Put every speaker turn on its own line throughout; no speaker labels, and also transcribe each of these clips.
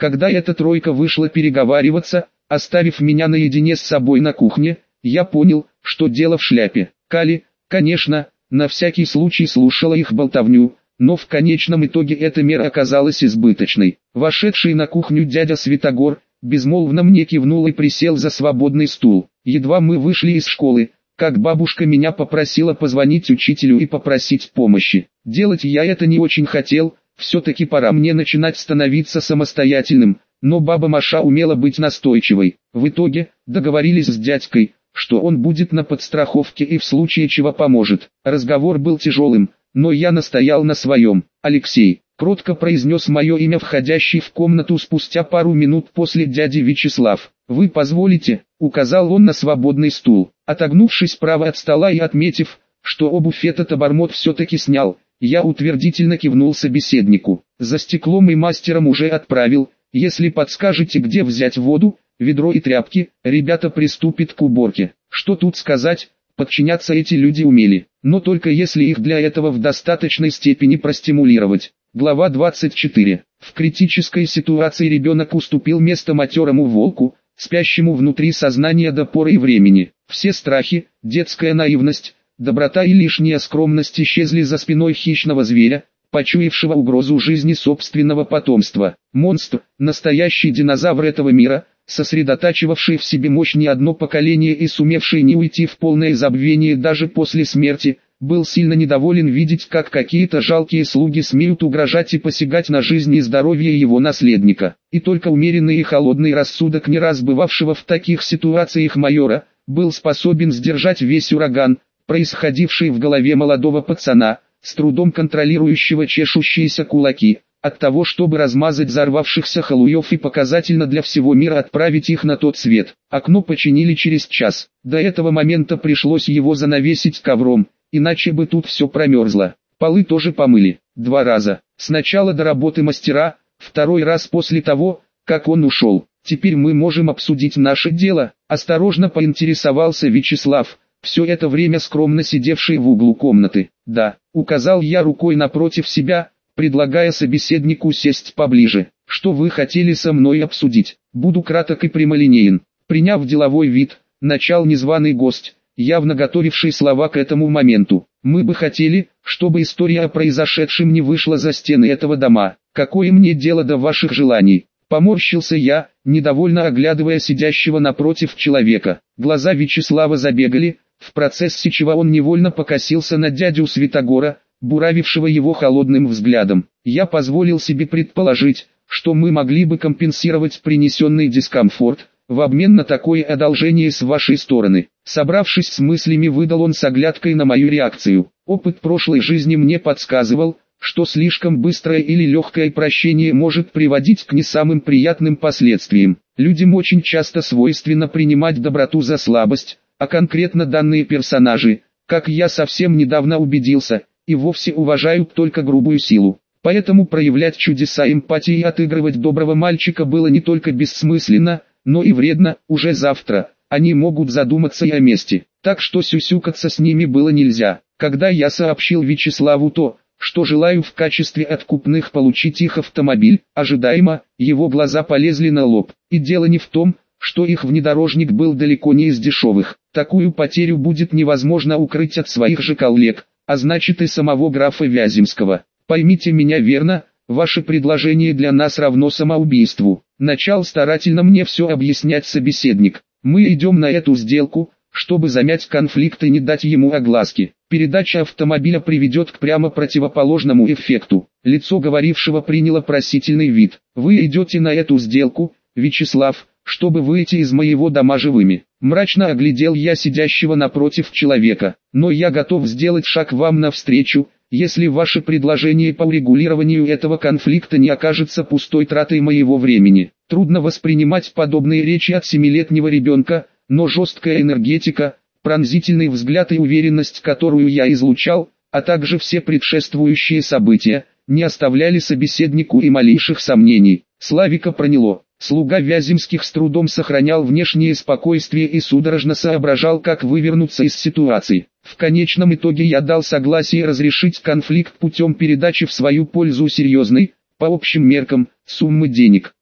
Когда эта тройка вышла переговариваться, оставив меня наедине с собой на кухне, я понял, что дело в шляпе. Кали, конечно, на всякий случай слушала их болтовню, но в конечном итоге эта мера оказалась избыточной. Вошедший на кухню дядя Святогор безмолвно мне кивнул и присел за свободный стул. Едва мы вышли из школы, как бабушка меня попросила позвонить учителю и попросить помощи. Делать я это не очень хотел, все-таки пора мне начинать становиться самостоятельным, но баба Маша умела быть настойчивой. В итоге, договорились с дядькой, что он будет на подстраховке и в случае чего поможет. Разговор был тяжелым, но я настоял на своем. «Алексей», — кротко произнес мое имя входящий в комнату спустя пару минут после дяди Вячеслав. «Вы позволите?» — указал он на свободный стул. Отогнувшись право от стола и отметив, что обувь этот обормот все-таки снял, я утвердительно кивнул собеседнику. «За стеклом и мастером уже отправил. Если подскажете, где взять воду, ведро и тряпки, ребята приступят к уборке». Что тут сказать, подчиняться эти люди умели, но только если их для этого в достаточной степени простимулировать. Глава 24. В критической ситуации ребенок уступил место матерому волку, спящему внутри сознания до поры времени. Все страхи, детская наивность, доброта и лишняя скромность исчезли за спиной хищного зверя, почуявшего угрозу жизни собственного потомства. Монстр, настоящий динозавр этого мира, сосредотачивавший в себе мощь не одно поколение и сумевший не уйти в полное забвение даже после смерти, был сильно недоволен видеть, как какие-то жалкие слуги смеют угрожать и посягать на жизнь и здоровье его наследника. И только умеренный и холодный рассудок не раз бывавшего в таких ситуациях майора, был способен сдержать весь ураган, происходивший в голове молодого пацана, с трудом контролирующего чешущиеся кулаки, от того, чтобы размазать взорвавшихся халуев и показательно для всего мира отправить их на тот свет. Окно починили через час. До этого момента пришлось его занавесить ковром, иначе бы тут все промерзло. Полы тоже помыли. 2 раза. Сначала до работы мастера, 2 раз после того, как он ушел. Теперь мы можем обсудить наше дело. Осторожно поинтересовался Вячеслав, все это время скромно сидевший в углу комнаты. Да, указал я рукой напротив себя, предлагая собеседнику сесть поближе. Что вы хотели со мной обсудить? Буду краток и прямолинеен. Приняв деловой вид, начал незваный гость, явно готовивший слова к этому моменту. Мы бы хотели, чтобы история о произошедшем не вышла за стены этого дома. Какое мне дело до ваших желаний? Поморщился я, недовольно оглядывая сидящего напротив человека. Глаза Вячеслава забегали, в процессе чего он невольно покосился на дядю Святогора, буравившего его холодным взглядом. Я позволил себе предположить, что мы могли бы компенсировать принесенный дискомфорт, в обмен на такое одолжение с вашей стороны. Собравшись с мыслями, выдал он с оглядкой на мою реакцию. Опыт прошлой жизни мне подсказывал, что слишком быстрое или легкое прощение может приводить к не самым приятным последствиям. Людям очень часто свойственно принимать доброту за слабость, а конкретно данные персонажи, как я совсем недавно убедился, и вовсе уважают только грубую силу. Поэтому проявлять чудеса эмпатии и отыгрывать доброго мальчика было не только бессмысленно, но и вредно. Уже завтра они могут задуматься и о мести, так что сюсюкаться с ними было нельзя. Когда я сообщил Вячеславу то, что желаю в качестве откупных получить их автомобиль, ожидаемо, его глаза полезли на лоб. И дело не в том, что их внедорожник был далеко не из дешевых. Такую потерю будет невозможно укрыть от своих же коллег, а значит и самого графа Вяземского. Поймите меня верно, ваше предложение для нас равно самоубийству. Начал старательно мне все объяснять собеседник. Мы идем на эту сделку, чтобы замять конфликт и не дать ему огласки. Передача автомобиля приведет к прямо противоположному эффекту. Лицо говорившего приняло просительный вид. Вы идете на эту сделку, Вячеслав, чтобы выйти из моего дома живыми. Мрачно оглядел я сидящего напротив человека. Но я готов сделать шаг вам навстречу, если ваше предложение по урегулированию этого конфликта не окажется пустой тратой моего времени. Трудно воспринимать подобные речи от 7-летнего ребенка, но жесткая энергетика, пронзительный взгляд и уверенность, которую я излучал, а также все предшествующие события, не оставляли собеседнику и малейших сомнений. Славика проняло. Слуга Вяземских с трудом сохранял внешнее спокойствие и судорожно соображал, как вывернуться из ситуации. В конечном итоге я дал согласие разрешить конфликт путем передачи в свою пользу серьезной, по общим меркам, суммы денег.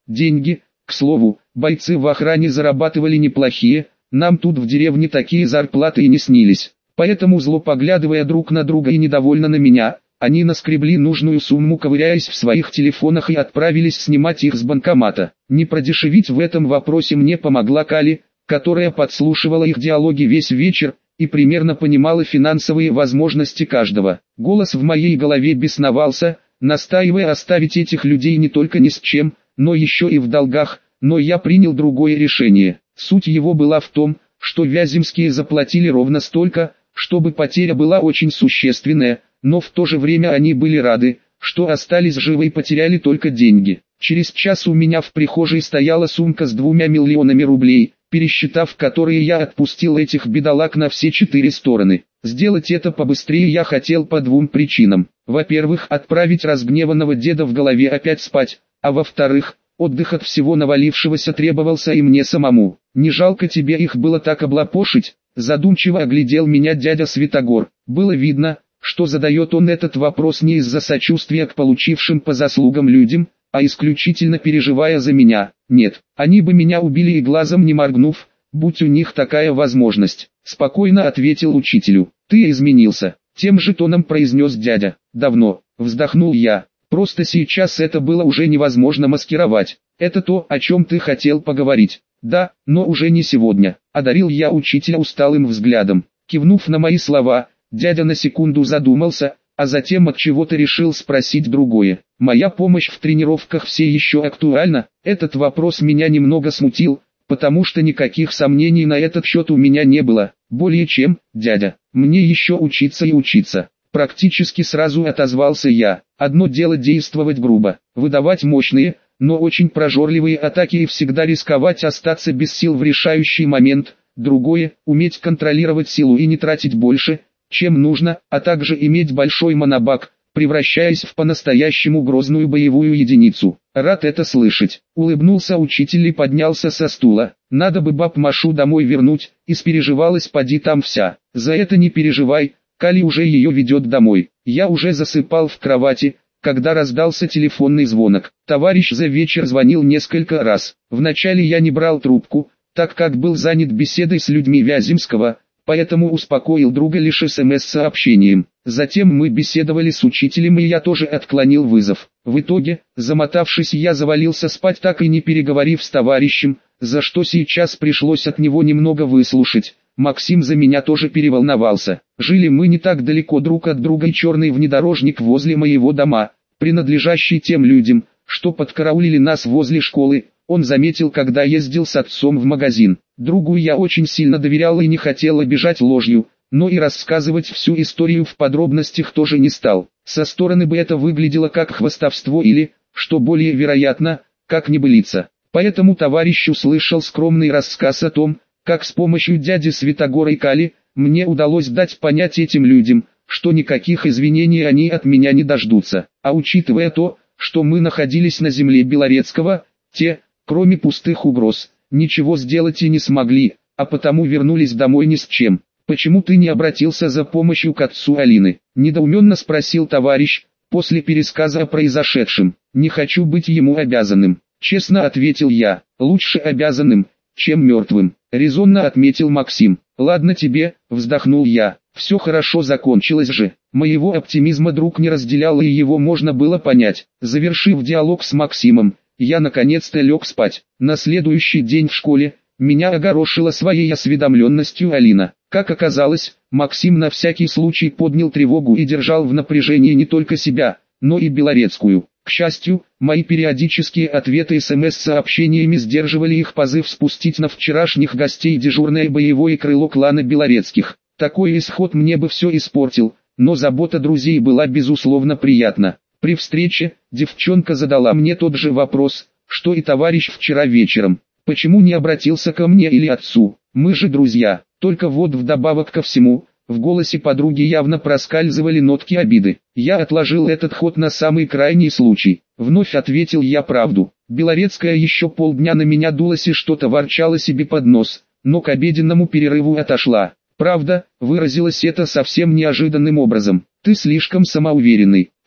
Деньги, к слову, бойцы в охране зарабатывали неплохие, нам тут в деревне такие зарплаты и не снились. Поэтому, зло поглядывая друг на друга и недовольно на меня, они наскребли нужную сумму, ковыряясь в своих телефонах, и отправились снимать их с банкомата. Не продешевить в этом вопросе мне помогла Кали, которая подслушивала их диалоги весь вечер и примерно понимала финансовые возможности каждого. Голос в моей голове бесновался, настаивая оставить этих людей не только ни с чем, но еще и в долгах, но я принял другое решение. Суть его была в том, что Вяземские заплатили ровно столько, чтобы потеря была очень существенная, но в то же время они были рады, что остались живы и потеряли только деньги. Через час у меня в прихожей стояла сумка с 2 миллионами рублей, пересчитав которые я отпустил этих бедолаг на все 4 стороны. Сделать это побыстрее я хотел по 2 причинам. Во-первых, отправить разгневанного деда в голове опять спать, а во-вторых, отдых от всего навалившегося требовался и мне самому. Не жалко тебе их было так облапошить? Задумчиво оглядел меня дядя Святогор. Было видно, что задает он этот вопрос не из-за сочувствия к получившим по заслугам людям, а исключительно переживая за меня. Нет, они бы меня убили и глазом не моргнув, будь у них такая возможность. Спокойно ответил учителю. Ты изменился. Тем же тоном произнес дядя. Давно. Вздохнул я. Просто сейчас это было уже невозможно маскировать. Это то, о чем ты хотел поговорить. Да, но уже не сегодня. Одарил я учителя усталым взглядом. Кивнув на мои слова, дядя на секунду задумался, а затем от чего-то решил спросить другое. Моя помощь в тренировках все еще актуальна? Этот вопрос меня немного смутил, потому что никаких сомнений на этот счет у меня не было. Более чем, дядя, мне еще учиться и учиться. Практически сразу отозвался я. Одно дело действовать грубо, выдавать мощные, но очень прожорливые атаки и всегда рисковать остаться без сил в решающий момент. Другое – уметь контролировать силу и не тратить больше, чем нужно, а также иметь большой монобак, превращаясь в по-настоящему грозную боевую единицу. Рад это слышать. Улыбнулся учитель и поднялся со стула. Надо бы баб Машу домой вернуть, испереживалась поди там вся. За это не переживай, Кали уже ее ведет домой. Я уже засыпал в кровати, когда раздался телефонный звонок. Товарищ за вечер звонил несколько раз. Вначале я не брал трубку, так как был занят беседой с людьми Вяземского, поэтому успокоил друга лишь СМС-сообщением. Затем мы беседовали с учителем, и я тоже отклонил вызов. В итоге, замотавшись, я завалился спать, так и не переговорив с товарищем, за что сейчас пришлось от него немного выслушать. Максим за меня тоже переволновался. Жили мы не так далеко друг от друга, и черный внедорожник возле моего дома, принадлежащий тем людям, что подкараулили нас возле школы, он заметил, когда ездил с отцом в магазин. Другу я очень сильно доверял и не хотел обижать ложью, но и рассказывать всю историю в подробностях тоже не стал. Со стороны бы это выглядело как хвастовство или, что более вероятно, как небылица. Поэтому товарищ услышал скромный рассказ о том, как с помощью дяди Святогора и Кали, мне удалось дать понять этим людям, что никаких извинений они от меня не дождутся. А учитывая то, что мы находились на земле Белорецкого, те, кроме пустых угроз, ничего сделать и не смогли, а потому вернулись домой ни с чем. «Почему ты не обратился за помощью к отцу Алины?» – недоуменно спросил товарищ, после пересказа о произошедшем. «Не хочу быть ему обязанным», – честно ответил я. «Лучше обязанным, чем мертвым», — резонно отметил Максим. «Ладно тебе», — вздохнул я, — «все хорошо закончилось же». Моего оптимизма друг не разделял, и его можно было понять. Завершив диалог с Максимом, я наконец-то лег спать. На следующий день в школе меня огорошила своей осведомленностью Алина. Как оказалось, Максим на всякий случай поднял тревогу и держал в напряжении не только себя, но и Белорецкую. К счастью, мои периодические ответы СМС-сообщениями сдерживали их позыв спустить на вчерашних гостей дежурное боевое крыло клана Белорецких. Такой исход мне бы все испортил, но забота друзей была безусловно приятна. При встрече, девчонка задала мне тот же вопрос, что и товарищ вчера вечером. Почему не обратился ко мне или отцу? Мы же друзья. Только вот вдобавок ко всему, в голосе подруги явно проскальзывали нотки обиды. Я отложил этот ход на самый крайний случай. Вновь ответил я правду. Белорецкая еще полдня на меня дулась и что-то ворчала себе под нос, но к обеденному перерыву отошла. Правда, выразилось это совсем неожиданным образом. «Ты слишком самоуверенный.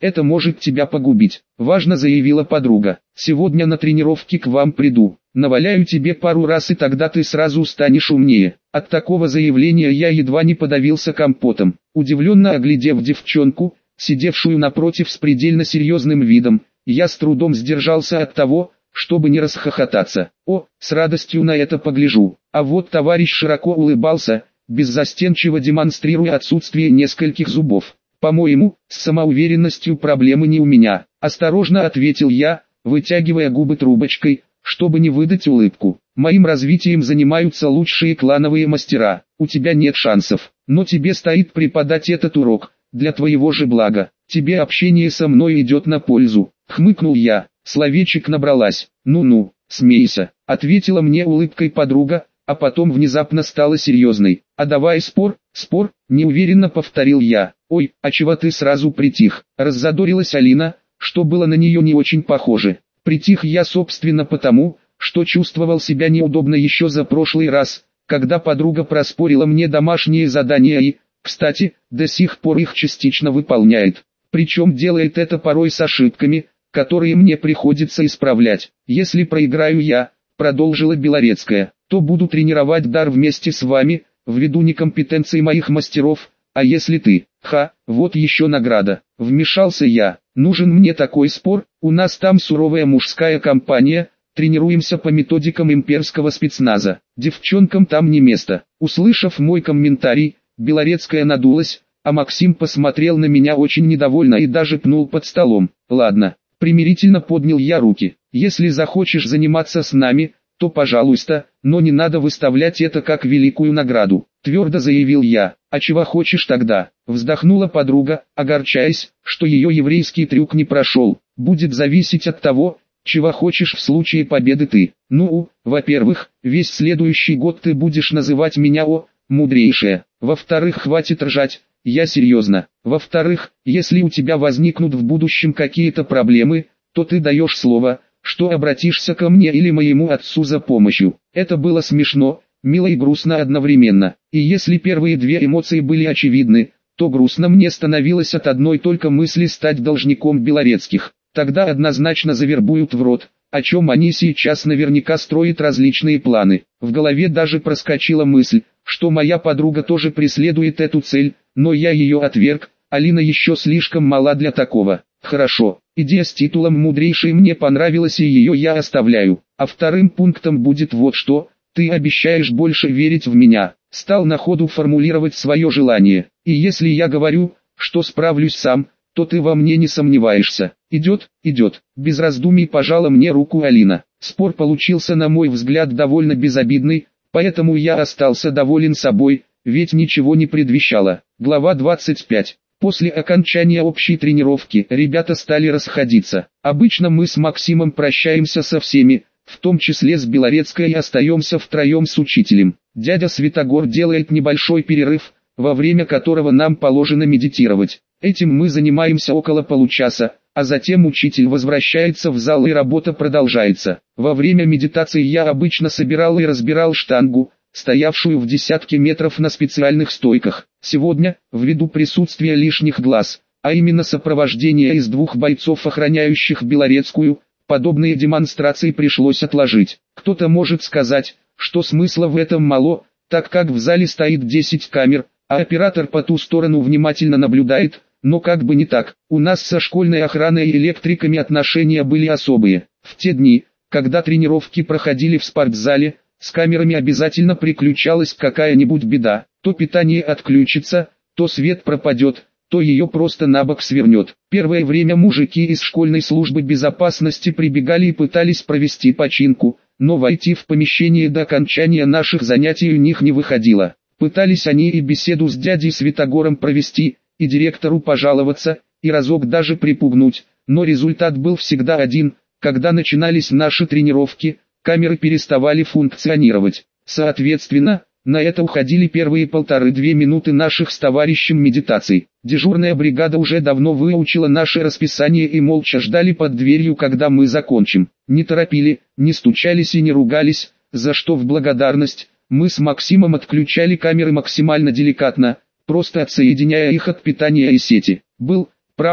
это может тебя погубить», – важно заявила подруга. «Сегодня на тренировке к вам приду. Наваляю тебе пару раз, и тогда ты сразу станешь умнее». От такого заявления я едва не подавился компотом. Удивленно оглядев девчонку, сидевшую напротив с предельно серьезным видом, я с трудом сдержался от того, чтобы не расхохотаться. «О, с радостью на это погляжу». А вот товарищ широко улыбался, беззастенчиво демонстрируя отсутствие нескольких зубов. «По-моему, с самоуверенностью проблемы не у меня», – осторожно ответил я, вытягивая губы трубочкой, чтобы не выдать улыбку. «Моим развитием занимаются лучшие клановые мастера, у тебя нет шансов, но тебе стоит преподать этот урок, для твоего же блага, тебе общение со мной идет на пользу», – хмыкнул я, словечек набралась. «Ну-ну, смейся», – ответила мне улыбкой подруга, а потом внезапно стала серьезной. «А давай спор», – неуверенно повторил я. «Ой, а чего ты сразу притих?» – раззадорилась Алина, что было на нее не очень похоже. Притих я собственно потому, что чувствовал себя неудобно еще за прошлый раз, когда подруга проспорила мне домашние задания и, кстати, до сих пор их частично выполняет. Причем делает это порой с ошибками, которые мне приходится исправлять. «Если проиграю я», – продолжила Белорецкая, – «то буду тренировать дар вместе с вами, ввиду некомпетенции моих мастеров, а если ты, вот еще награда». Вмешался я. «Нужен мне такой спор, у нас там суровая мужская компания, тренируемся по методикам имперского спецназа, девчонкам там не место». Услышав мой комментарий, Белорецкая надулась, а Максим посмотрел на меня очень недовольно и даже пнул под столом. «Ладно», – примирительно поднял я руки, – «если захочешь заниматься с нами, то пожалуйста, но не надо выставлять это как великую награду», – твердо заявил я. «А чего хочешь тогда?» – вздохнула подруга, огорчаясь, что ее еврейский трюк не прошел. «Будет зависеть от того, чего хочешь в случае победы ты. Ну, во-первых, весь следующий год ты будешь называть меня мудрейшая. Во-вторых, хватит ржать, я серьезно. Во-вторых, если у тебя возникнут в будущем какие-то проблемы, то ты даешь слово, что обратишься ко мне или моему отцу за помощью». Это было смешно, мило и грустно одновременно. И если первые две эмоции были очевидны, то грустно мне становилось от одной только мысли стать должником Белорецких. Тогда однозначно завербуют в рот, о чем они сейчас наверняка строят различные планы. В голове даже проскочила мысль, что моя подруга тоже преследует эту цель, но я ее отверг. Алина еще слишком мала для такого. Хорошо, идея с титулом мудрейшей мне понравилась, и ее я оставляю. А вторым пунктом будет вот что: ты обещаешь больше верить в меня. Стал на ходу формулировать свое желание. И если я говорю, что справлюсь сам, то ты во мне не сомневаешься. «Идет, идет», – без раздумий пожала мне руку Алина. Спор получился, на мой взгляд, довольно безобидный, поэтому я остался доволен собой, ведь ничего не предвещало. Глава 25. После окончания общей тренировки ребята стали расходиться. Обычно мы с Максимом прощаемся со всеми, в том числе с Белорецкой, и остаемся втроем с учителем. Дядя Святогор делает небольшой перерыв, во время которого нам положено медитировать. Этим мы занимаемся около получаса, а затем учитель возвращается в зал и работа продолжается. Во время медитации я обычно собирал и разбирал штангу, стоявшую в десятке метров на специальных стойках. Сегодня, ввиду присутствия лишних глаз, а именно сопровождения из 2 бойцов, охраняющих Белорецкую, подобные демонстрации пришлось отложить. Кто-то может сказать, что смысла в этом мало, так как в зале стоит 10 камер, а оператор по ту сторону внимательно наблюдает, но как бы не так. У нас со школьной охраной и электриками отношения были особые. В те дни, когда тренировки проходили в спортзале, с камерами обязательно приключалась какая-нибудь беда. То питание отключится, то свет пропадет, то ее просто на бок свернет. Первое время мужики из школьной службы безопасности прибегали и пытались провести починку, но войти в помещение до окончания наших занятий у них не выходило. Пытались они и беседу с дядей Святогором провести, и директору пожаловаться, и разок даже припугнуть, но результат был всегда один: когда начинались наши тренировки, камеры переставали функционировать. Соответственно, на это уходили первые 1,5-2 минуты наших с товарищем медитаций. Дежурная бригада уже давно выучила наше расписание и молча ждали под дверью, когда мы закончим. Не торопили, не стучались и не ругались, за что в благодарность мы с Максимом отключали камеры максимально деликатно, просто отсоединяя их от питания и сети. Был, правда,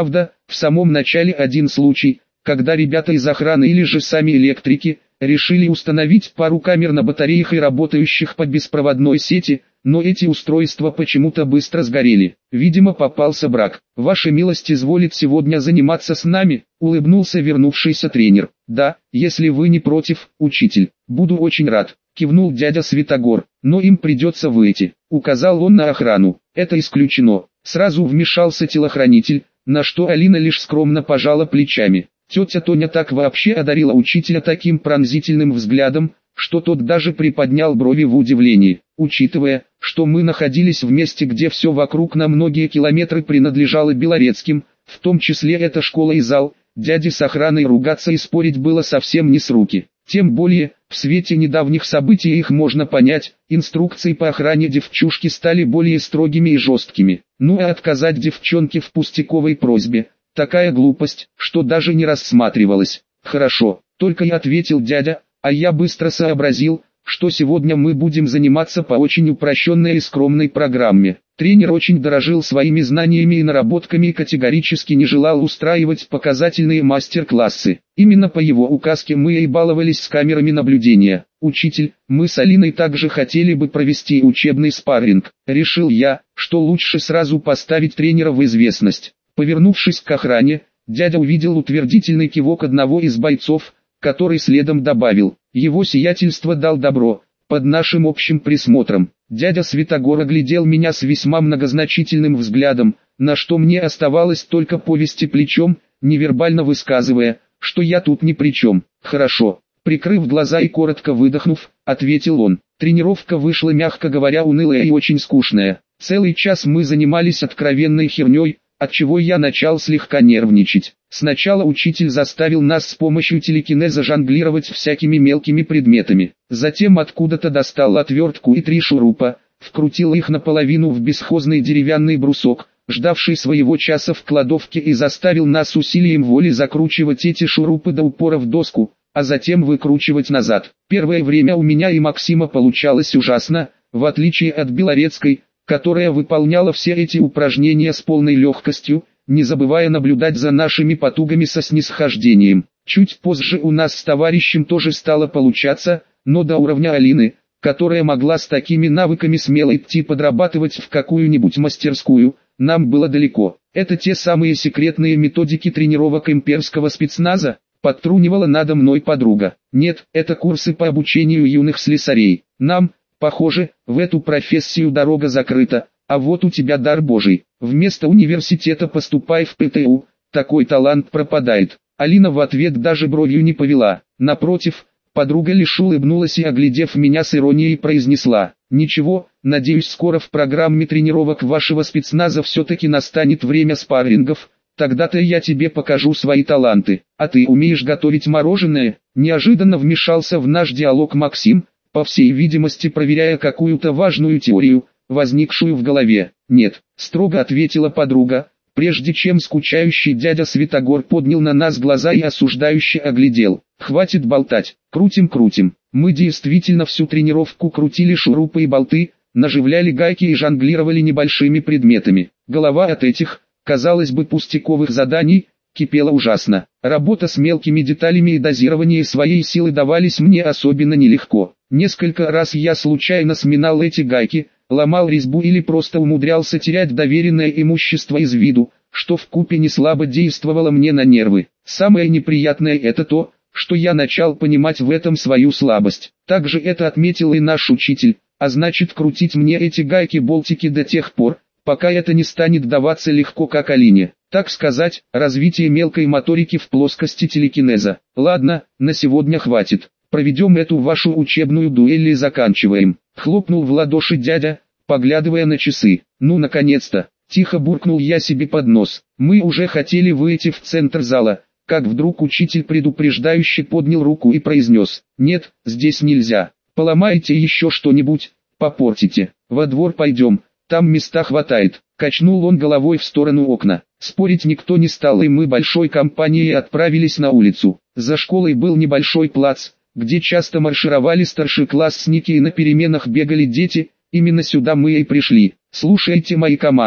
В самом начале один случай, когда ребята из охраны или же сами электрики, решили установить пару камер на батареях и работающих по беспроводной сети, но эти устройства почему-то быстро сгорели. Видимо, попался брак. «Ваша милость изволит сегодня заниматься с нами», — улыбнулся вернувшийся тренер. «Да, если вы не против, учитель, буду очень рад», — кивнул дядя Святогор. «Но им придется выйти», — указал он на охрану. «Это исключено», — сразу вмешался телохранитель, на что Алина лишь скромно пожала плечами. Тетя Тоня так вообще одарила учителя таким пронзительным взглядом, что тот даже приподнял брови в удивлении. Учитывая, что мы находились в месте, где все вокруг на многие километры принадлежало Белорецким, в том числе эта школа и зал, дяде с охраной ругаться и спорить было совсем не с руки. Тем более, в свете недавних событий их можно понять, инструкции по охране девчушки стали более строгими и жесткими. Ну а отказать девчонке в пустяковой просьбе – такая глупость, что даже не рассматривалась. «Хорошо», — только и ответил дядя, а я быстро сообразил, что сегодня мы будем заниматься по очень упрощенной и скромной программе. Тренер очень дорожил своими знаниями и наработками и категорически не желал устраивать показательные мастер-классы. Именно по его указке мы и баловались с камерами наблюдения. «Учитель, мы с Алиной также хотели бы провести учебный спарринг. Решил я, что лучше сразу поставить тренера в известность». Повернувшись к охране, дядя увидел утвердительный кивок одного из бойцов, который следом добавил: «Его сиятельство дал добро, под нашим общим присмотром». Дядя Святогор оглядел меня с весьма многозначительным взглядом, на что мне оставалось только повести плечом, невербально высказывая, что я тут ни при чем. «Хорошо», прикрыв глаза и коротко выдохнув, ответил он. Тренировка вышла, мягко говоря, унылая и очень скучная. Целый час мы занимались откровенной херней, отчего я начал слегка нервничать. Сначала учитель заставил нас с помощью телекинеза жонглировать всякими мелкими предметами. Затем откуда-то достал отвертку и 3 шурупа, вкрутил их наполовину в бесхозный деревянный брусок, ждавший своего часа в кладовке, и заставил нас усилием воли закручивать эти шурупы до упора в доску, а затем выкручивать назад. Первое время у меня и Максима получалось ужасно, в отличие от Белорецкой, которая выполняла все эти упражнения с полной легкостью, не забывая наблюдать за нашими потугами со снисхождением. Чуть позже у нас с товарищем тоже стало получаться, но до уровня Алины, которая могла с такими навыками смело идти подрабатывать в какую-нибудь мастерскую, нам было далеко. Это те самые секретные методики тренировок имперского спецназа, подтрунивала надо мной подруга. Нет, это курсы по обучению юных слесарей. Нам, похоже, в эту профессию дорога закрыта, а вот у тебя дар Божий. Вместо университета поступай в ПТУ, такой талант пропадает. Алина в ответ даже бровью не повела. Напротив, подруга лишь улыбнулась и, оглядев меня с иронией, произнесла: «Ничего, надеюсь, скоро в программе тренировок вашего спецназа все-таки настанет время спаррингов, тогда-то я тебе покажу свои таланты. А ты умеешь готовить мороженое?» Неожиданно вмешался в наш диалог Максим, по всей видимости проверяя какую-то важную теорию, возникшую в голове. «Нет», — строго ответила подруга, прежде чем скучающий дядя Святогор поднял на нас глаза и осуждающе оглядел. «Хватит болтать, крутим». Мы действительно всю тренировку крутили шурупы и болты, наживляли гайки и жонглировали небольшими предметами. Голова от этих, казалось бы, пустяковых заданий кипела ужасно. Работа с мелкими деталями и дозирование своей силы давались мне особенно нелегко. Несколько раз я случайно сминал эти гайки, ломал резьбу или просто умудрялся терять доверенное имущество из виду, что вкупе не слабо действовало мне на нервы. Самое неприятное это то, что я начал понимать в этом свою слабость. Также это отметил и наш учитель, а значит, крутить мне эти гайки-болтики до тех пор, пока это не станет даваться легко, как Алине. Так сказать, развитие мелкой моторики в плоскости телекинеза. Ладно, на сегодня хватит. Проведем эту вашу учебную дуэль и заканчиваем. Хлопнул в ладоши дядя, поглядывая на часы. Ну наконец-то. Тихо буркнул я себе под нос. Мы уже хотели выйти в центр зала, как вдруг учитель предупреждающе поднял руку и произнес: «Нет, здесь нельзя. Поломайте еще что-нибудь, попортите. Во двор пойдем, там места хватает». Качнул он головой в сторону окна. Спорить никто не стал, и мы большой компанией отправились на улицу. За школой был небольшой плац, где часто маршировали старшеклассники и на переменах бегали дети. Именно сюда мы и пришли. «Слушайте мои команды»,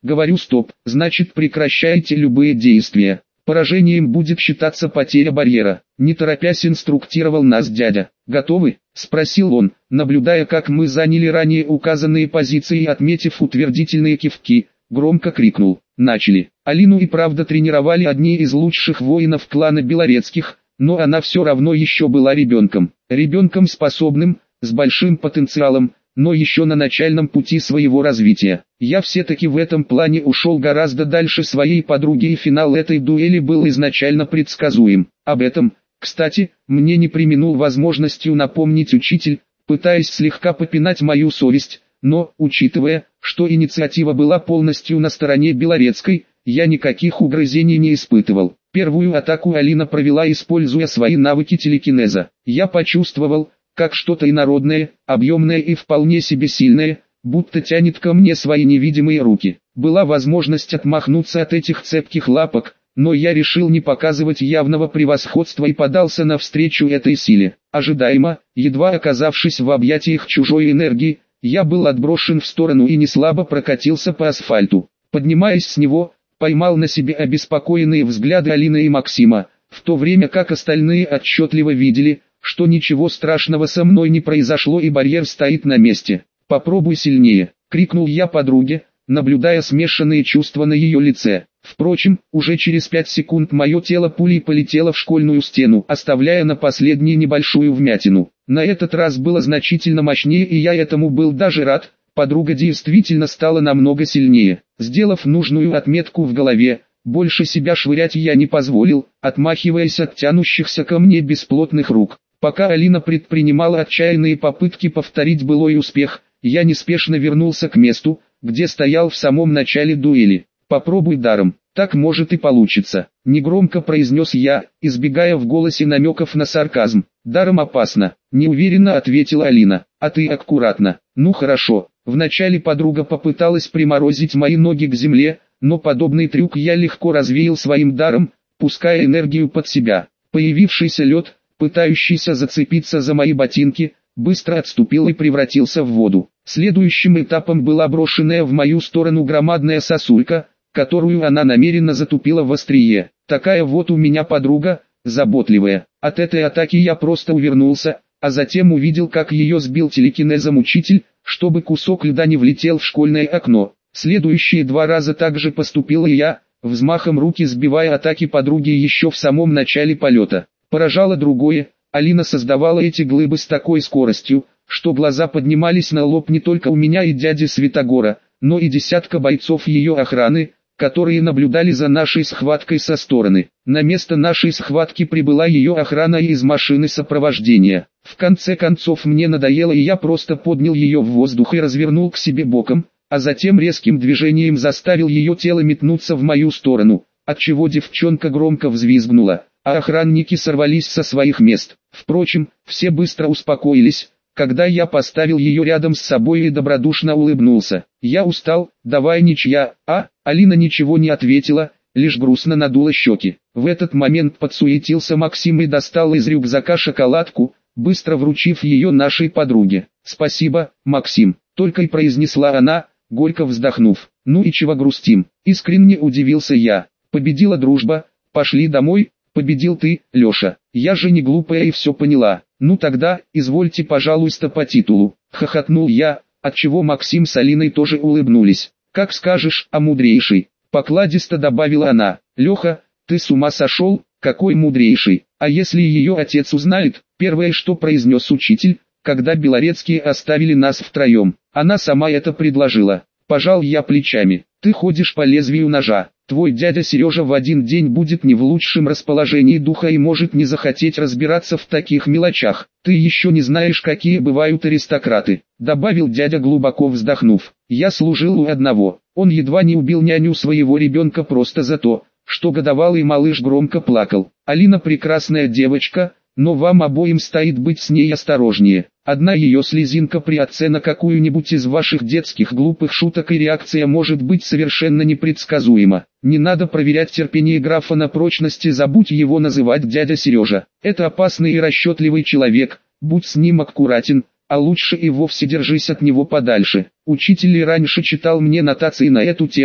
Говорю стоп, значит прекращайте любые действия. Поражением будет считаться потеря барьера. Не торопясь инструктировал нас дядя. «Готовы?» – спросил он, наблюдая, как мы заняли ранее указанные позиции и отметив утвердительные кивки, громко крикнул. Начали. Алину и правда тренировали одни из лучших воинов клана Белорецких, но она все равно еще была ребенком. Ребенком способным, с большим потенциалом, но еще на начальном пути своего развития. Я все-таки в этом плане ушел гораздо дальше своей подруги, и финал этой дуэли был изначально предсказуем. Об этом, кстати, мне не преминул возможностью напомнить учитель, пытаясь слегка попинать мою совесть, но, учитывая, что инициатива была полностью на стороне Белорецкой, я никаких угрызений не испытывал. Первую атаку Алина провела, используя свои навыки телекинеза. Я почувствовал, как что-то инородное, объемное и вполне себе сильное, будто тянет ко мне свои невидимые руки. Была возможность отмахнуться от этих цепких лапок, но я решил не показывать явного превосходства и подался навстречу этой силе. Ожидаемо, едва оказавшись в объятиях чужой энергии, я был отброшен в сторону и неслабо прокатился по асфальту. Поднимаясь с него, поймал на себе обеспокоенные взгляды Алины и Максима, в то время как остальные отчетливо видели, что ничего страшного со мной не произошло и барьер стоит на месте. «Попробуй сильнее!» — крикнул я подруге, наблюдая смешанные чувства на ее лице. Впрочем, уже через 5 секунд мое тело пулей полетело в школьную стену, оставляя на последней небольшую вмятину. На этот раз было значительно мощнее, и я этому был даже рад. Подруга действительно стала намного сильнее. Сделав нужную отметку в голове, больше себя швырять я не позволил, отмахиваясь от тянущихся ко мне бесплотных рук. Пока Алина предпринимала отчаянные попытки повторить былой успех, я неспешно вернулся к месту, где стоял в самом начале дуэли. «Попробуй даром, так может и получится», — негромко произнес я, избегая в голосе намеков на сарказм. «Даром опасно», — неуверенно ответила Алина. «А ты аккуратно». «Ну хорошо». Вначале подруга попыталась приморозить мои ноги к земле, но подобный трюк я легко развеял своим даром, пуская энергию под себя. Появившийся лед, пытающийся зацепиться за мои ботинки, быстро отступил и превратился в воду. Следующим этапом была брошенная в мою сторону громадная сосулька, которую она намеренно затупила в острие. Такая вот у меня подруга, заботливая. От этой атаки я просто увернулся, а затем увидел, как ее сбил телекинезом учитель, чтобы кусок льда не влетел в школьное окно. Следующие 2 раза также поступил и я, взмахом руки сбивая атаки подруги еще в самом начале полета. Поражало другое, Алина создавала эти глыбы с такой скоростью, что глаза поднимались на лоб не только у меня и дяди Святогора, но и десятка бойцов ее охраны, которые наблюдали за нашей схваткой со стороны. На место нашей схватки прибыла ее охрана и из машины сопровождения. В конце концов мне надоело, и я просто поднял ее в воздух и развернул к себе боком, а затем резким движением заставил ее тело метнуться в мою сторону, отчего девчонка громко взвизгнула, а охранники сорвались со своих мест. Впрочем, все быстро успокоились, когда я поставил ее рядом с собой и добродушно улыбнулся. «Я устал, давай ничья». Алина ничего не ответила, лишь грустно надула щеки. В этот момент подсуетился Максим и достал из рюкзака шоколадку, быстро вручив ее нашей подруге. «Спасибо, Максим», — только и произнесла она, горько вздохнув. «Ну и чего грустим?» — искренне удивился я. «Победила дружба, пошли домой». «Победил ты, Леша, я же не глупая и все поняла». «Ну тогда, извольте пожалуйста по титулу», — хохотнул я, отчего Максим с Алиной тоже улыбнулись. «Как скажешь, а мудрейший», — покладисто добавила она. «Леха, ты с ума сошел, какой мудрейший, а если ее отец узнает?» Первое, что произнес учитель, когда Белорецкие оставили нас втроем. Она сама это предложила. Пожал я плечами. «Ты ходишь по лезвию ножа. Твой дядя Сережа в один день будет не в лучшем расположении духа и может не захотеть разбираться в таких мелочах. Ты еще не знаешь, какие бывают аристократы», — добавил дядя, глубоко вздохнув. «Я служил у одного. Он едва не убил няню своего ребенка просто за то, что годовалый малыш громко плакал. Алина прекрасная девочка, но вам обоим стоит быть с ней осторожнее. Одна ее слезинка при отце на какую-нибудь из ваших детских глупых шуток и реакция может быть совершенно непредсказуема. Не надо проверять терпение графа на прочность и забудь его называть дядя Сережа. Это опасный и расчетливый человек, будь с ним аккуратен, а лучше и вовсе держись от него подальше». Учитель и раньше читал мне нотации на эту тему,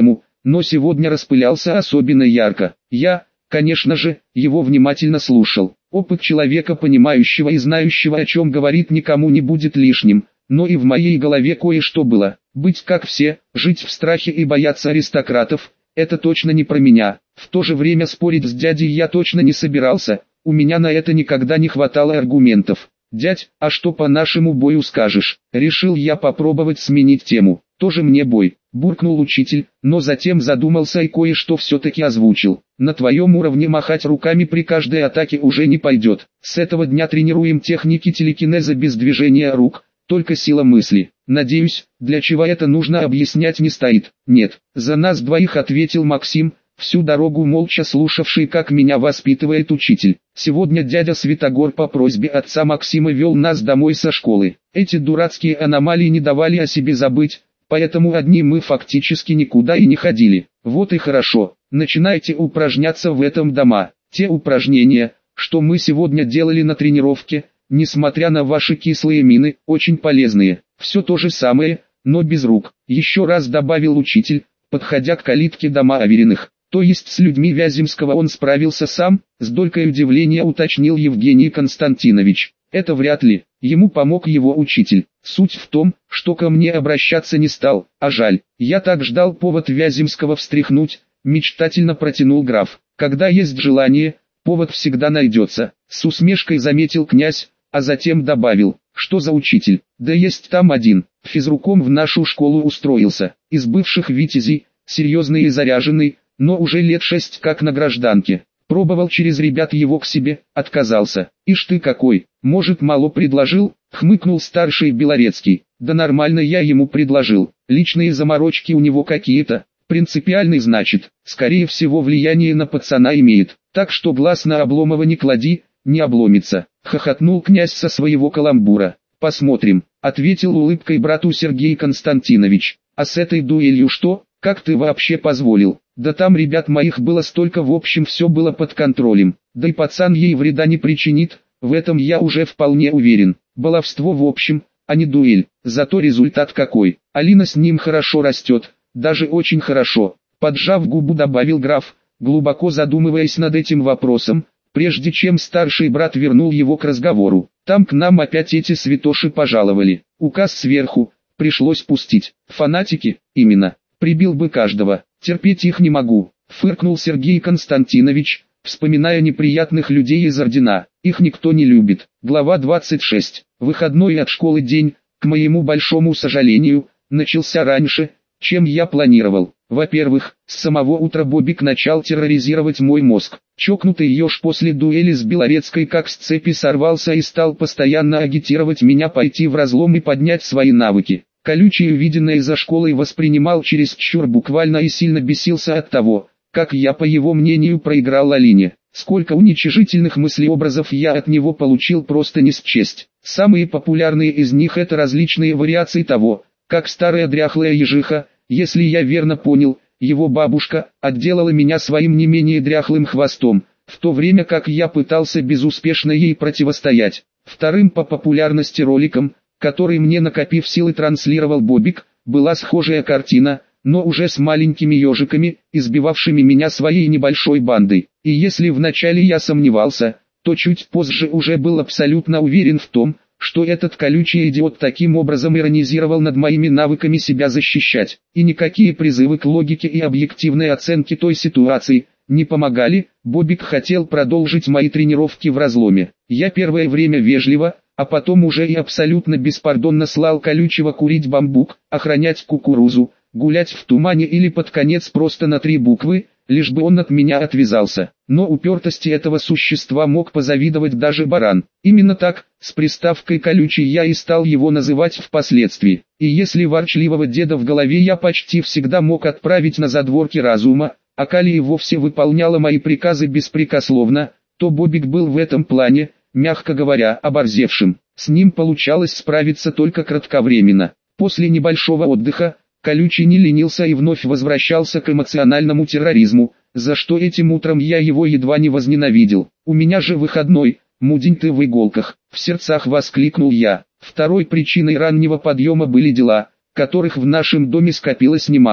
но сегодня распылялся особенно ярко. Я, конечно же, его внимательно слушал. Опыт человека, понимающего и знающего, о чем говорит, никому не будет лишним, но и в моей голове кое-что было. Быть как все, жить в страхе и бояться аристократов – это точно не про меня. В то же время спорить с дядей я точно не собирался, у меня на это никогда не хватало аргументов. «Дядь, а что по нашему бою скажешь?» Решил я попробовать сменить тему. «Тоже мне бой», – буркнул учитель, но затем задумался и кое-что все-таки озвучил. «На твоем уровне махать руками при каждой атаке уже не пойдет. С этого дня тренируем техники телекинеза без движения рук, только сила мысли. Надеюсь, для чего это нужно объяснять не стоит». «Нет, за нас двоих», – ответил Максим, всю дорогу молча слушавший, как меня воспитывает учитель. Сегодня дядя Святогор по просьбе отца Максима вел нас домой со школы. Эти дурацкие аномалии не давали о себе забыть, поэтому одни мы фактически никуда и не ходили. Вот и хорошо, начинайте упражняться в этом дома. Те упражнения, что мы сегодня делали на тренировке, несмотря на ваши кислые мины, очень полезные. Все то же самое, но без рук. Еще раз добавил учитель, подходя к калитке дома Авериных. То есть с людьми Вяземского он справился сам, с долькой удивления уточнил Евгений Константинович. Это вряд ли, ему помог его учитель. Суть в том, что ко мне обращаться не стал, а жаль. Я так ждал повод Вяземского встряхнуть, мечтательно протянул граф. Когда есть желание, повод всегда найдется. С усмешкой заметил князь, а затем добавил, что за учитель. Да есть там один, физруком в нашу школу устроился, из бывших витязей, серьезный и заряженный, но уже лет 6 как на гражданке. Пробовал через ребят его к себе, отказался. Ишь ты какой, может мало предложил, хмыкнул старший Белорецкий. Да нормально я ему предложил, личные заморочки у него какие-то. Принципиальный значит, скорее всего влияние на пацана имеет, так что глаз на Обломова не клади, не обломится. Хохотнул князь со своего каламбура. Посмотрим, ответил улыбкой брату Сергей Константинович. А с этой дуэлью что, как ты вообще позволил? Да там ребят моих было столько, в общем все было под контролем. Да и пацан ей вреда не причинит, в этом я уже вполне уверен. Баловство в общем, а не дуэль. Зато результат какой. Алина с ним хорошо растет, даже очень хорошо. Поджав губу добавил граф, глубоко задумываясь над этим вопросом, прежде чем старший брат вернул его к разговору. Там к нам опять эти святоши пожаловали. Указ сверху, пришлось пустить. Фанатики, именно. Прибил бы каждого. Терпеть их не могу, фыркнул Сергей Константинович, вспоминая неприятных людей из ордена. Их никто не любит. Глава 26. Выходной от школы день, к моему большому сожалению, начался раньше, чем я планировал. Во-первых, с самого утра Бобик начал терроризировать мой мозг. Чокнутый еж после дуэли с Белорецкой как с цепи сорвался и стал постоянно агитировать меня пойти в разлом и поднять свои навыки. Колючий увиденное за школой воспринимал чересчур буквально и сильно бесился от того, как я, по его мнению, проиграл Алине. Сколько уничижительных мыслеобразов я от него получил, просто не счесть. Самые популярные из них это различные вариации того, как старая дряхлая ежиха, если я верно понял, его бабушка, отделала меня своим не менее дряхлым хвостом, в то время как я пытался безуспешно ей противостоять. Вторым по популярности роликом, который мне, накопив силы, транслировал Бобик, была схожая картина, но уже с маленькими ежиками, избивавшими меня своей небольшой бандой. И если вначале я сомневался, то чуть позже уже был абсолютно уверен в том, что этот колючий идиот таким образом иронизировал над моими навыками себя защищать. И никакие призывы к логике и объективной оценке той ситуации не помогали. Бобик хотел продолжить мои тренировки в разломе. Я первое время вежливо, а потом уже и абсолютно беспардонно слал колючего курить бамбук, охранять кукурузу, гулять в тумане или под конец просто на 3 буквы, лишь бы он от меня отвязался. Но упертости этого существа мог позавидовать даже баран. Именно так, с приставкой «колючий» я и стал его называть впоследствии. И если ворчливого деда в голове я почти всегда мог отправить на задворки разума, а Кали и вовсе выполняла мои приказы беспрекословно, то Бобик был в этом плане, мягко говоря, оборзевшим. С ним получалось справиться только кратковременно. После небольшого отдыха, Колючий не ленился и вновь возвращался к эмоциональному терроризму, за что этим утром я его едва не возненавидел. «У меня же выходной, мудень ты в иголках», — в сердцах воскликнул я. Второй причиной раннего подъема были дела, которых в нашем доме скопилось немало.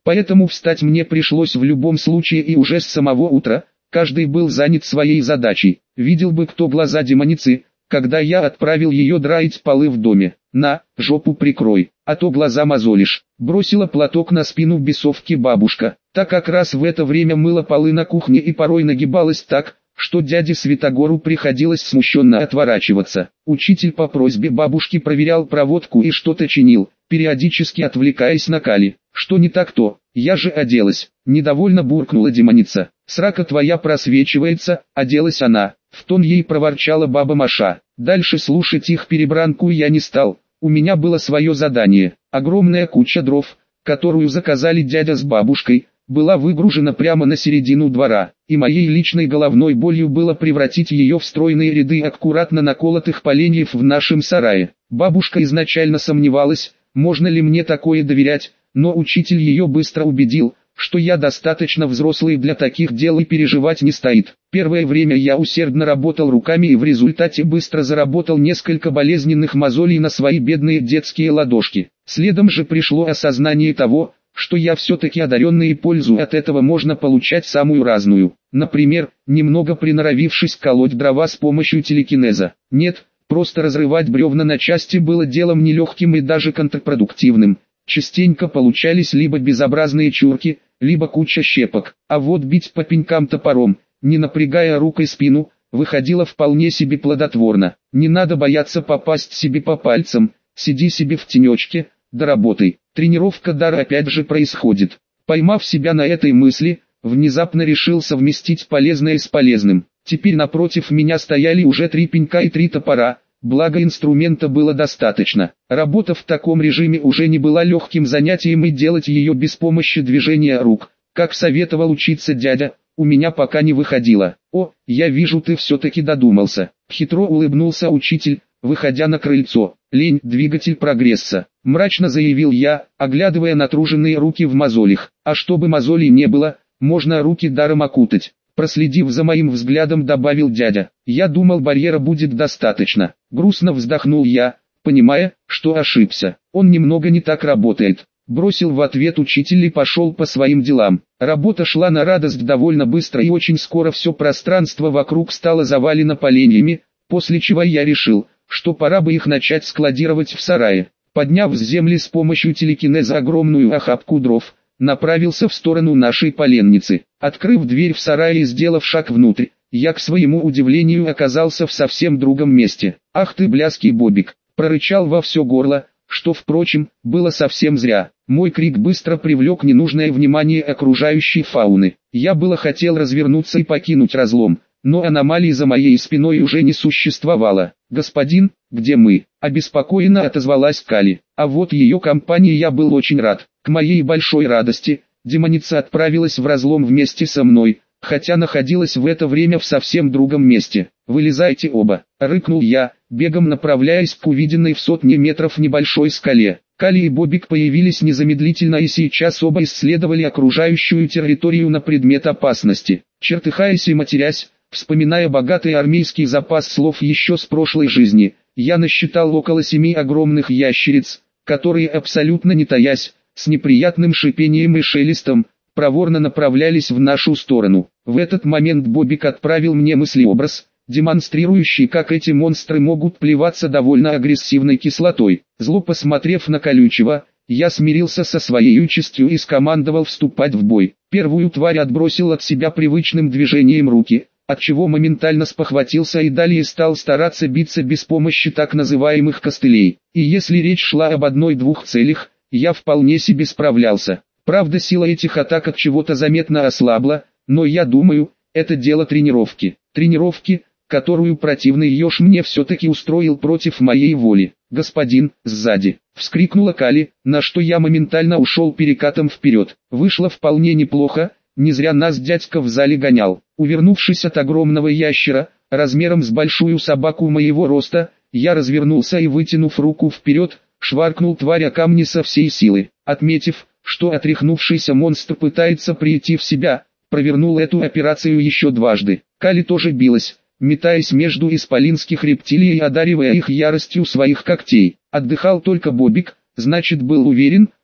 Поэтому встать мне пришлось в любом случае, и уже с самого утра каждый был занят своей задачей. Видел бы кто глаза демоницы, когда я отправил ее драить полы в доме. «На, жопу прикрой, а то глаза мозолишь», бросила платок на спину бесовки бабушка. Та как раз в это время мыла полы на кухне и порой нагибалась так, что дяде Святогору приходилось смущенно отворачиваться. Учитель по просьбе бабушки проверял проводку и что-то чинил, периодически отвлекаясь на Кали. «Что не так-то? Я же оделась», — недовольно буркнула демоница. «Срака твоя просвечивается», — оделась она. В тон ей проворчала баба Маша. Дальше слушать их перебранку я не стал. У меня было свое задание. Огромная куча дров, которую заказали дядя с бабушкой, была выгружена прямо на середину двора, и моей личной головной болью было превратить ее в стройные ряды аккуратно наколотых поленьев в нашем сарае. Бабушка изначально сомневалась, можно ли мне такое доверять, но учитель ее быстро убедил, что я достаточно взрослый для таких дел и переживать не стоит. Первое время я усердно работал руками и в результате быстро заработал несколько болезненных мозолей на свои бедные детские ладошки. Следом же пришло осознание того, что я все-таки одаренный и пользу от этого можно получать самую разную. Например, немного приноровившись колоть дрова с помощью телекинеза. Нет, просто разрывать бревна на части было делом нелегким и даже контрпродуктивным. Частенько получались либо безобразные чурки, либо куча щепок, а вот бить по пенькам топором, не напрягая рук и спину, выходило вполне себе плодотворно. Не надо бояться попасть себе по пальцам, сиди себе в тенечке, да работай. Тренировка дара опять же происходит. Поймав себя на этой мысли, внезапно решил совместить полезное с полезным. Теперь напротив меня стояли уже 3 пенька и 3 топора. Благо инструмента было достаточно. Работа в таком режиме уже не была легким занятием, и делать ее без помощи движения рук, как советовал учиться дядя, у меня пока не выходило. «О, я вижу, ты все-таки додумался», — хитро улыбнулся учитель, выходя на крыльцо. «Лень — двигатель прогресса», — мрачно заявил я, оглядывая натруженные руки в мозолях. «А чтобы мозолей не было, можно руки даром окутать». Проследив за моим взглядом, добавил дядя. «Я думал, барьера будет достаточно». Грустно вздохнул я, понимая, что ошибся. «Он немного не так работает», — бросил в ответ учитель и пошел по своим делам. Работа шла на радость довольно быстро, и очень скоро все пространство вокруг стало завалено поленьями, после чего я решил, что пора бы их начать складировать в сарае. Подняв с земли с помощью телекинеза огромную охапку дров, направился в сторону нашей поленницы. Открыв дверь в сарае и сделав шаг внутрь, я к своему удивлению оказался в совсем другом месте. «Ах ты, бляский Бобик!» — прорычал во все горло, что, впрочем, было совсем зря. Мой крик быстро привлек ненужное внимание окружающей фауны. Я было хотел развернуться и покинуть разлом, но аномалии за моей спиной уже не существовало. «Господин, где мы?» — обеспокоенно отозвалась Кали. А вот ее компании я был очень рад. К моей большой радости, демоница отправилась в разлом вместе со мной, хотя находилась в это время в совсем другом месте. «Вылезайте оба!» — рыкнул я, бегом направляясь к увиденной в сотни метров небольшой скале. Кали и Бобик появились незамедлительно и сейчас оба исследовали окружающую территорию на предмет опасности. Чертыхаясь и матерясь, вспоминая богатый армейский запас слов еще с прошлой жизни, я насчитал около 7 огромных ящериц, которые абсолютно не таясь, с неприятным шипением и шелестом, проворно направлялись в нашу сторону. В этот момент Бобик отправил мне мыслеобраз, демонстрирующий, как эти монстры могут плеваться довольно агрессивной кислотой. Зло посмотрев на колючего, я смирился со своей участью и скомандовал вступать в бой. Первую тварь отбросил от себя привычным движением руки, отчего моментально спохватился и далее стал стараться биться без помощи так называемых костылей. И если речь шла об 1-2 целях, я вполне себе справлялся. Правда, сила этих атак от чего-то заметно ослабла, но я думаю, это дело тренировки. Тренировки, которую противный еж мне все-таки устроил против моей воли. «Господин, сзади!» — вскрикнула Кали, на что я моментально ушел перекатом вперед. Вышло вполне неплохо, не зря нас дядька в зале гонял. Увернувшись от огромного ящера, размером с большую собаку моего роста, я развернулся и, вытянув руку вперед, шваркнул тварь о камни со всей силы. Отметив, что отряхнувшийся монстр пытается прийти в себя, провернул эту операцию еще дважды. Кали тоже билась, метаясь между исполинских рептилий и одаривая их яростью своих когтей. Отдыхал только Бобик, значит был уверен,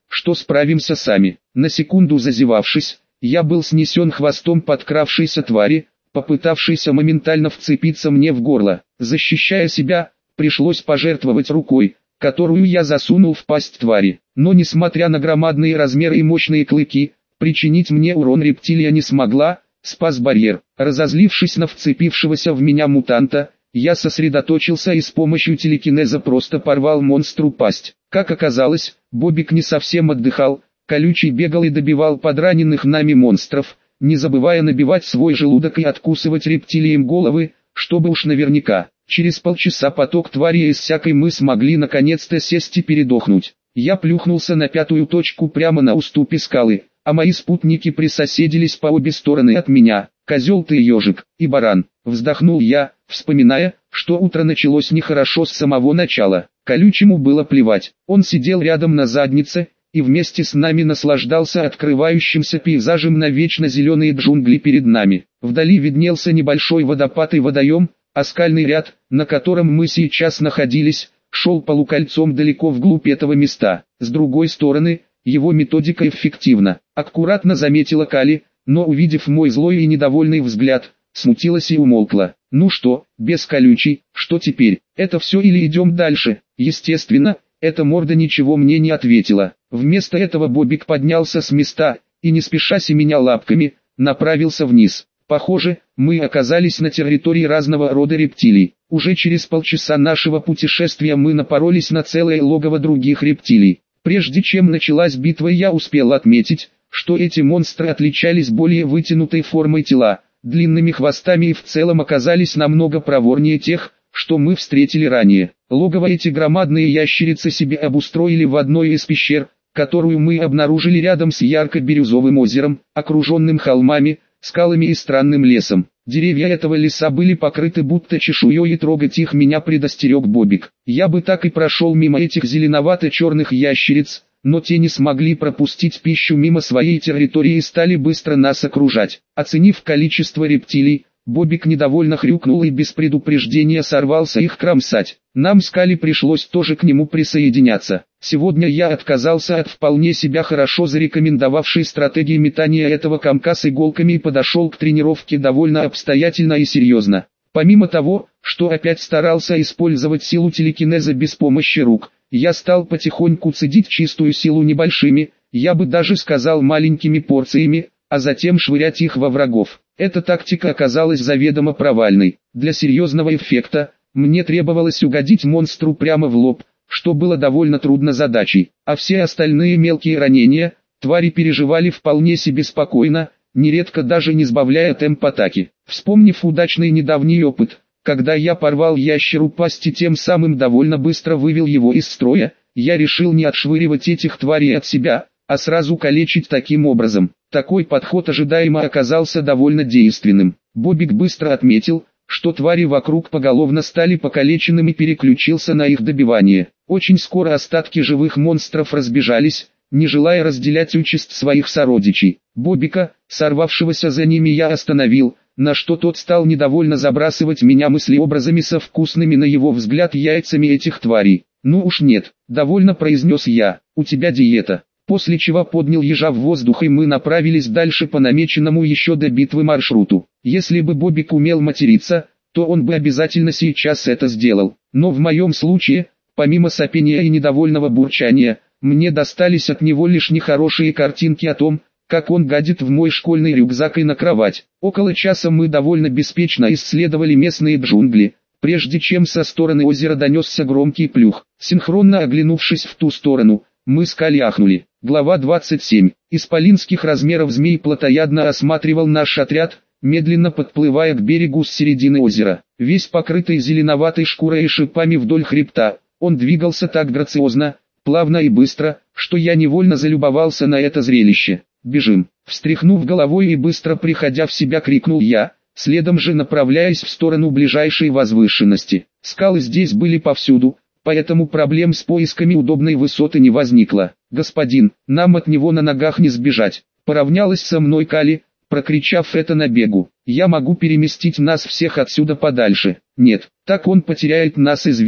что справимся сами. На секунду зазевавшись, я был снесен хвостом подкравшейся твари, попытавшейся моментально вцепиться мне в горло. Защищая себя, пришлось пожертвовать рукой, которую я засунул в пасть твари. Но несмотря на громадные размеры и мощные клыки, причинить мне урон рептилия не смогла, спас барьер. Разозлившись на вцепившегося в меня мутанта, я сосредоточился и с помощью телекинеза просто порвал монстру пасть. Как оказалось, Бобик не совсем отдыхал, колючий бегал и добивал подраненных нами монстров, не забывая набивать свой желудок и откусывать рептилиям головы, чтобы уж наверняка. Через полчаса поток твари иссяк и мы смогли наконец-то сесть и передохнуть. Я плюхнулся на пятую точку прямо на уступе скалы, а мои спутники присоседились по обе стороны от меня. «Козел ты, ежик, и баран», вздохнул я, вспоминая, что утро началось нехорошо с самого начала. Колючему было плевать, он сидел рядом на заднице, и вместе с нами наслаждался открывающимся пейзажем на вечно зеленые джунгли перед нами. Вдали виднелся небольшой водопад и водоем, а скальный ряд, на котором мы сейчас находились, шел полукольцом далеко вглубь этого места. С другой стороны, его методика эффективна, аккуратно заметила Кали, но увидев мой злой и недовольный взгляд, смутилась и умолкла. «Ну что, без колючий, что теперь? Это все или идем дальше?» Естественно, эта морда ничего мне не ответила. Вместо этого Бобик поднялся с места, и не спеша семеня лапками, направился вниз. Похоже, мы оказались на территории разного рода рептилий. Уже через полчаса нашего путешествия мы напоролись на целое логово других рептилий. Прежде чем началась битва, я успел отметить, что эти монстры отличались более вытянутой формой тела, длинными хвостами и в целом оказались намного проворнее тех, что мы встретили ранее. Логово эти громадные ящерицы себе обустроили в одной из пещер, которую мы обнаружили рядом с ярко-бирюзовым озером, окруженным холмами, скалами и странным лесом. Деревья этого леса были покрыты будто чешуей, и трогать их меня предостерег Бобик. Я бы так и прошел мимо этих зеленовато-черных ящериц, но те не смогли пропустить пищу мимо своей территории и стали быстро нас окружать. Оценив количество рептилий, Бобик недовольно хрюкнул и без предупреждения сорвался их кромсать. Нам с Кали пришлось тоже к нему присоединяться. Сегодня я отказался от вполне себя хорошо зарекомендовавшей стратегии метания этого комка с иголками и подошел к тренировке довольно обстоятельно и серьезно. Помимо того, что опять старался использовать силу телекинеза без помощи рук, я стал потихоньку цедить чистую силу небольшими, я бы даже сказал маленькими порциями, а затем швырять их во врагов. Эта тактика оказалась заведомо провальной. Для серьезного эффекта, мне требовалось угодить монстру прямо в лоб, что было довольно трудно задачей, а все остальные мелкие ранения, твари переживали вполне себе спокойно, нередко даже не сбавляя темп атаки. Вспомнив удачный недавний опыт, когда я порвал ящеру пасть и тем самым довольно быстро вывел его из строя, я решил не отшвыривать этих тварей от себя, а сразу калечить таким образом. Такой подход ожидаемо оказался довольно действенным. Бобик быстро отметил, что твари вокруг поголовно стали покалеченными, и переключился на их добивание. Очень скоро остатки живых монстров разбежались, не желая разделять участь своих сородичей. Бобика, сорвавшегося за ними, я остановил, на что тот стал недовольно забрасывать меня мыслеобразами со вкусными на его взгляд яйцами этих тварей. «Ну уж нет», — довольно произнес я, — «у тебя диета». После чего поднял ежа в воздух, и мы направились дальше по намеченному еще до битвы маршруту. Если бы Бобик умел материться, то он бы обязательно сейчас это сделал. Но в моем случае, помимо сопения и недовольного бурчания, мне достались от него лишь нехорошие картинки о том, как он гадит в мой школьный рюкзак и на кровать. Около часа мы довольно беспечно исследовали местные джунгли, прежде чем со стороны озера донесся громкий плюх. Синхронно оглянувшись в ту сторону, мы с Кали ахнули. Глава 27. Исполинских размеров змей плотоядно осматривал наш отряд, медленно подплывая к берегу с середины озера. Весь покрытый зеленоватой шкурой и шипами вдоль хребта, он двигался так грациозно, плавно и быстро, что я невольно залюбовался на это зрелище. «Бежим!» Встряхнув головой и быстро приходя в себя, крикнул я, следом же направляясь в сторону ближайшей возвышенности. Скалы здесь были повсюду, поэтому проблем с поисками удобной высоты не возникло. «Господин, нам от него на ногах не сбежать», — поравнялась со мной Кали, прокричав это на бегу. «Я могу переместить нас всех отсюда подальше». «Нет, так он потеряет нас из виду», —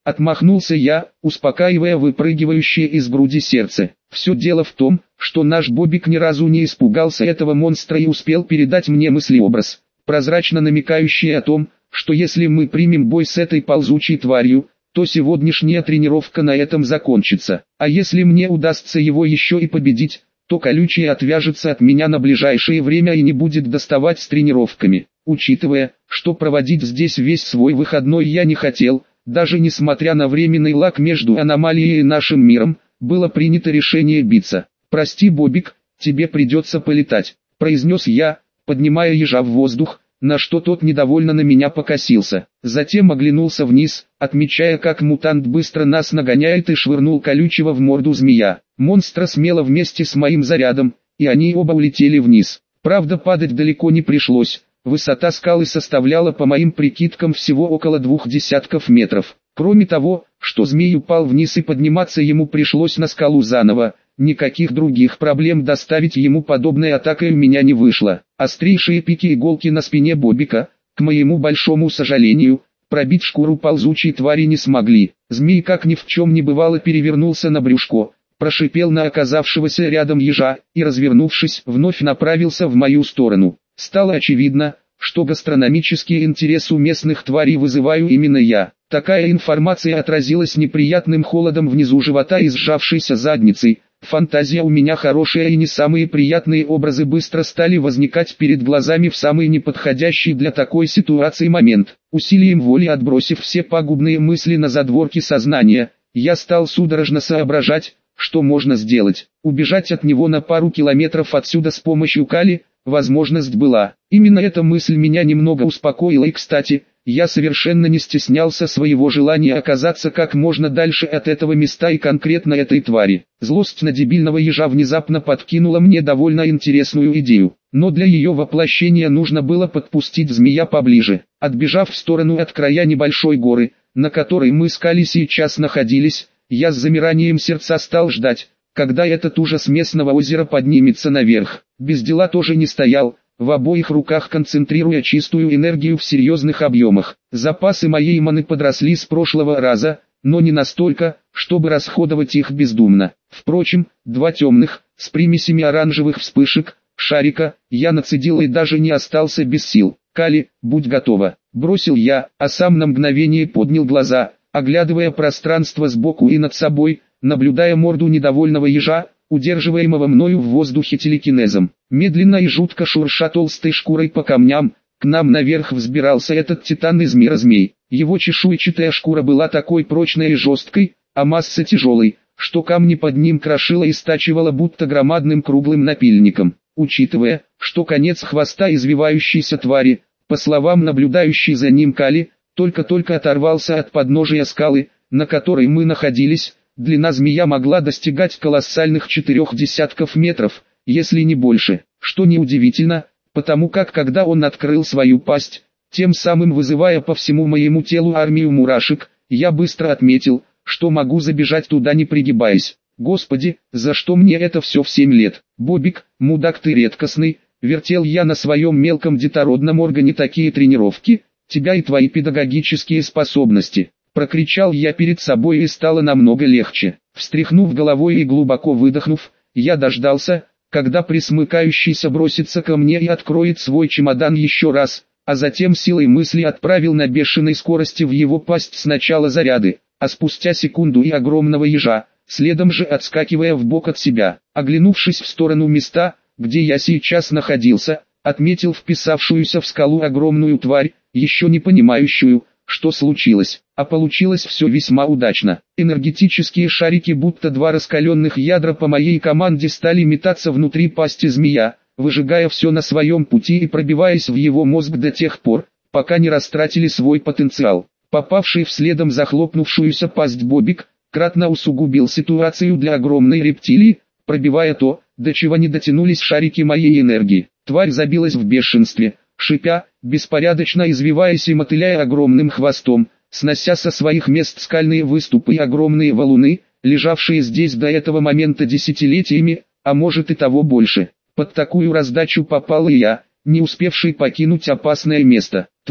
Отмахнулся я, успокаивая выпрыгивающее из груди сердце. Все дело в том, что наш Бобик ни разу не испугался этого монстра и успел передать мне мыслеобраз, прозрачно намекающий о том, что если мы примем бой с этой ползучей тварью, то сегодняшняя тренировка на этом закончится. А если мне удастся его еще и победить, то колючий отвяжется от меня на ближайшее время и не будет доставать с тренировками. Учитывая, что проводить здесь весь свой выходной я не хотел, даже несмотря на временный лаг между аномалией и нашим миром, было принято решение биться. «Прости, Бобик, тебе придется полетать», — произнес я, поднимая ежа в воздух, на что тот недовольно на меня покосился. Затем оглянулся вниз, отмечая, как мутант быстро нас нагоняет, и швырнул колючего в морду змея. Монстра смело вместе с моим зарядом, и они оба улетели вниз. Правда, падать далеко не пришлось. Высота скалы составляла по моим прикидкам всего около 20 метров. Кроме того, что змей упал вниз и подниматься ему пришлось на скалу заново, никаких других проблем доставить ему подобной атакой у меня не вышло. Острейшие пики иголки на спине Бобика, к моему большому сожалению, пробить шкуру ползучей твари не смогли. Змей, как ни в чем не бывало, перевернулся на брюшко, прошипел на оказавшегося рядом ежа и, развернувшись, вновь направился в мою сторону. Стало очевидно, что гастрономический интерес у местных тварей вызываю именно я. Такая информация отразилась неприятным холодом внизу живота и сжавшейся задницей. Фантазия у меня хорошая, и не самые приятные образы быстро стали возникать перед глазами в самый неподходящий для такой ситуации момент. Усилием воли отбросив все пагубные мысли на задворки сознания, я стал судорожно соображать, что можно сделать. Убежать от него на пару километров отсюда с помощью Кали возможность была. Именно эта мысль меня немного успокоила, и, кстати, я совершенно не стеснялся своего желания оказаться как можно дальше от этого места и конкретно этой твари. Злость на дебильного ежа внезапно подкинула мне довольно интересную идею. Но для ее воплощения нужно было подпустить змея поближе. Отбежав в сторону от края небольшой горы, на которой мы с Кали сейчас находились, я с замиранием сердца стал ждать, когда этот ужас местного озера поднимется наверх. Без дела тоже не стоял, в обоих руках концентрируя чистую энергию в серьезных объемах. Запасы моей маны подросли с прошлого раза, но не настолько, чтобы расходовать их бездумно. Впрочем, два темных, с примесями оранжевых вспышек, шарика, я нацедил и даже не остался без сил. «Кали, будь готова», — бросил я, а сам на мгновение поднял глаза, оглядывая пространство сбоку и над собой, наблюдая морду недовольного ежа, удерживаемого мною в воздухе телекинезом. Медленно и жутко шурша толстой шкурой по камням, к нам наверх взбирался этот титан из мира змей. Его чешуйчатая шкура была такой прочной и жесткой, а масса тяжелой, что камни под ним крошила и стачивала будто громадным круглым напильником. Учитывая, что конец хвоста извивающейся твари, по словам наблюдающей за ним Кали, только-только оторвался от подножия скалы, на которой мы находились, длина змея могла достигать колоссальных 4 десятков метров, если не больше, что неудивительно, потому как когда он открыл свою пасть, тем самым вызывая по всему моему телу армию мурашек, я быстро отметил, что могу забежать туда не пригибаясь. Господи, за что мне это все в 7 лет? Бобик, мудак ты редкостный, вертел я на своем мелком детородном органе такие тренировки, тебя и твои педагогические способности. Прокричал я перед собой, и стало намного легче. Встряхнув головой и глубоко выдохнув, я дождался, когда присмыкающийся бросится ко мне и откроет свой чемодан еще раз, а затем силой мысли отправил на бешеной скорости в его пасть сначала заряды, а спустя секунду и огромного ежа, следом же отскакивая вбок от себя. Оглянувшись в сторону места, где я сейчас находился, отметил вписавшуюся в скалу огромную тварь, еще не понимающую, что случилось, а получилось все весьма удачно. Энергетические шарики, будто два раскаленных ядра, по моей команде стали метаться внутри пасти змея, выжигая все на своем пути и пробиваясь в его мозг до тех пор, пока не растратили свой потенциал. Попавший в следом захлопнувшуюся пасть Бобик, кратно усугубил ситуацию для огромной рептилии, пробивая то, до чего не дотянулись шарики моей энергии. Тварь забилась в бешенстве, шипя, беспорядочно извиваясь и мотыляя огромным хвостом, снося со своих мест скальные выступы и огромные валуны, лежавшие здесь до этого момента десятилетиями, а может и того больше. Под такую раздачу попал и я, не успевший покинуть опасное место. Тварь,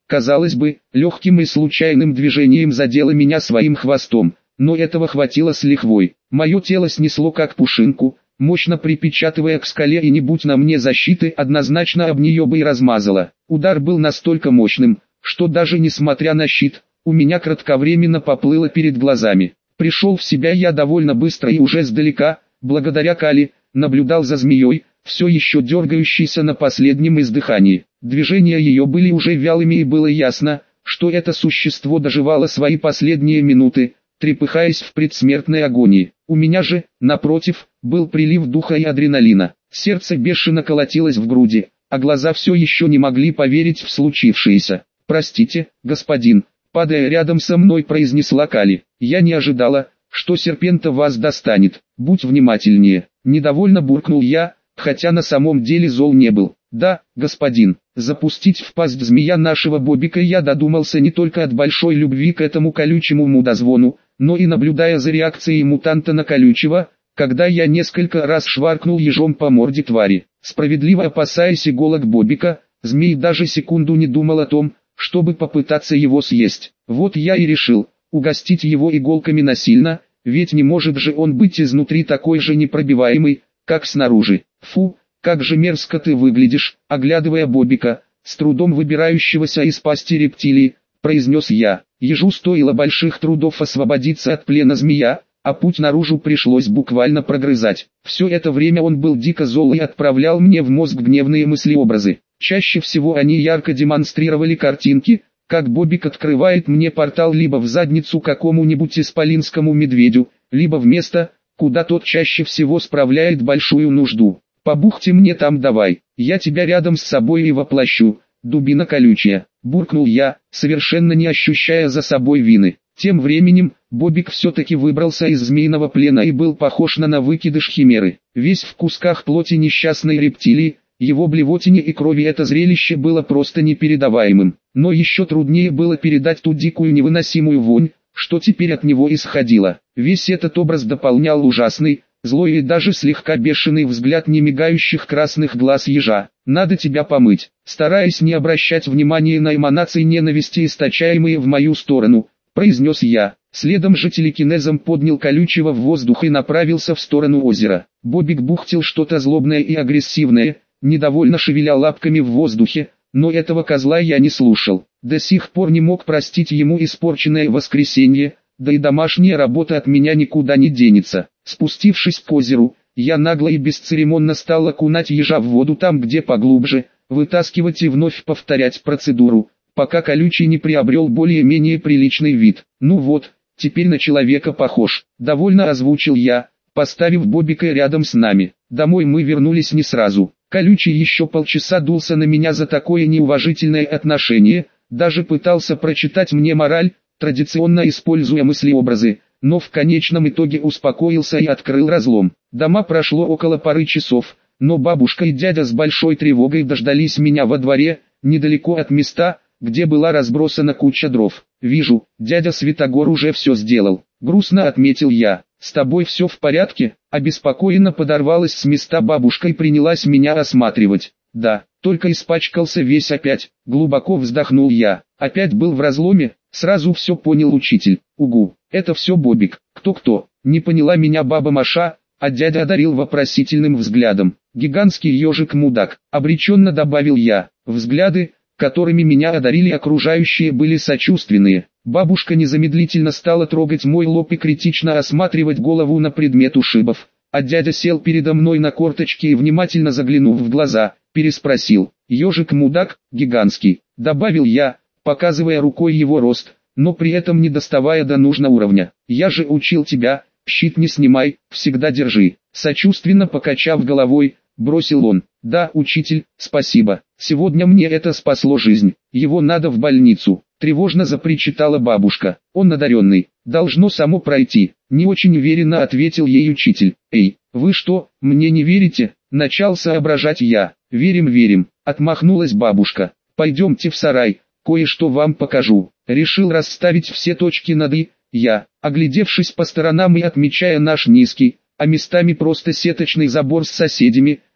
казалось бы, легким и случайным движением задела меня своим хвостом, но этого хватило с лихвой. Мое тело снесло как пушинку, мощно припечатывая к скале, и не будь на мне защиты, однозначно об нее бы и размазало. Удар был настолько мощным, что даже несмотря на щит, у меня кратковременно поплыло перед глазами. Пришел в себя я довольно быстро и уже сдалека, благодаря Кали, наблюдал за змеей, все еще дергающейся на последнем издыхании. Движения ее были уже вялыми, и было ясно, что это существо доживало свои последние минуты, трепыхаясь в предсмертной агонии. У меня же, напротив, был прилив духа и адреналина. Сердце бешено колотилось в груди, а глаза все еще не могли поверить в случившееся. «Простите, господин», падая рядом со мной, произнесла Кали. «Я не ожидала, что серпента вас достанет. Будь внимательнее». Недовольно буркнул я, хотя на самом деле зол не был. «Да, господин». Запустить в пасть змея нашего Бобика я додумался не только от большой любви к этому колючему мудозвону, но и наблюдая за реакцией мутанта на колючего, когда я несколько раз шваркнул ежом по морде твари. Справедливо опасаясь иголок Бобика, змей даже секунду не думал о том, чтобы попытаться его съесть. Вот я и решил угостить его иголками насильно, ведь не может же он быть изнутри такой же непробиваемый, как снаружи. Фу, как же мерзко ты выглядишь, оглядывая Бобика, с трудом выбирающегося из пасти рептилии, произнес я. Ежу стоило больших трудов освободиться от плена змея, а путь наружу пришлось буквально прогрызать. Все это время он был дико зол и отправлял мне в мозг гневные мыслеобразы. Чаще всего они ярко демонстрировали картинки, как Бобик открывает мне портал либо в задницу какому-нибудь исполинскому медведю, либо в место, куда тот чаще всего справляет большую нужду. «Побухти мне там давай, я тебя рядом с собой и воплощу, дубина колючая», буркнул я, совершенно не ощущая за собой вины. Тем временем, Бобик все-таки выбрался из змеиного плена и был похож на выкидыш химеры. Весь в кусках плоти несчастной рептилии, его блевотине и крови это зрелище было просто непередаваемым. Но еще труднее было передать ту дикую невыносимую вонь, что теперь от него исходило. Весь этот образ дополнял ужасный, злой и даже слегка бешеный взгляд немигающих красных глаз ежа. «Надо тебя помыть», стараясь не обращать внимания на эманации ненависти, источаемые в мою сторону, произнес я. Следом же телекинезом поднял колючего в воздух и направился в сторону озера. Бобик бухтел что-то злобное и агрессивное, недовольно шевеля лапками в воздухе, но этого козла я не слушал. До сих пор не мог простить ему испорченное воскресенье, да и домашняя работа от меня никуда не денется. Спустившись к озеру, я нагло и бесцеремонно стал окунать ежа в воду там, где поглубже, вытаскивать и вновь повторять процедуру, пока колючий не приобрел более-менее приличный вид. «Ну вот, теперь на человека похож», — довольно озвучил я, поставив Бобика рядом с нами. Домой мы вернулись не сразу. Колючий еще полчаса дулся на меня за такое неуважительное отношение, даже пытался прочитать мне мораль, традиционно используя мыслеобразы, но в конечном итоге успокоился и открыл разлом. Дома прошло около пары часов, но бабушка и дядя с большой тревогой дождались меня во дворе, недалеко от места, где была разбросана куча дров. «Вижу, дядя Святогор уже все сделал», — грустно отметил я. «С тобой все в порядке?» Обеспокоенно подорвалась с места бабушка и принялась меня осматривать. «Да, только испачкался весь опять», — глубоко вздохнул я. «Опять был в разломе?» Сразу все понял учитель. «Угу, это все Бобик». «Кто-кто?» Не поняла меня баба Маша, а дядя одарил вопросительным взглядом. «Гигантский ежик-мудак», — обреченно добавил я. Взгляды, которыми меня одарили окружающие, были сочувственные. Бабушка незамедлительно стала трогать мой лоб и критично осматривать голову на предмет ушибов, а дядя сел передо мной на корточки и, внимательно заглянув в глаза, переспросил. «Ежик-мудак, гигантский», — добавил я, показывая рукой его рост, но при этом не доставая до нужного уровня. «Я же учил тебя, щит не снимай, всегда держи», — сочувственно покачав головой, бросил он. «Да, учитель, спасибо. Сегодня мне это спасло жизнь. Его надо в больницу», — тревожно запричитала бабушка. «Он одаренный. Должно само пройти», — не очень уверенно ответил ей учитель. «Эй, вы что, мне не верите?» — начал соображать я. «Верим, верим», — отмахнулась бабушка. «Пойдемте в сарай, кое-что вам покажу». Решил расставить все точки над «и», я, оглядевшись по сторонам и отмечая наш низкий, а местами просто сеточный забор с соседями,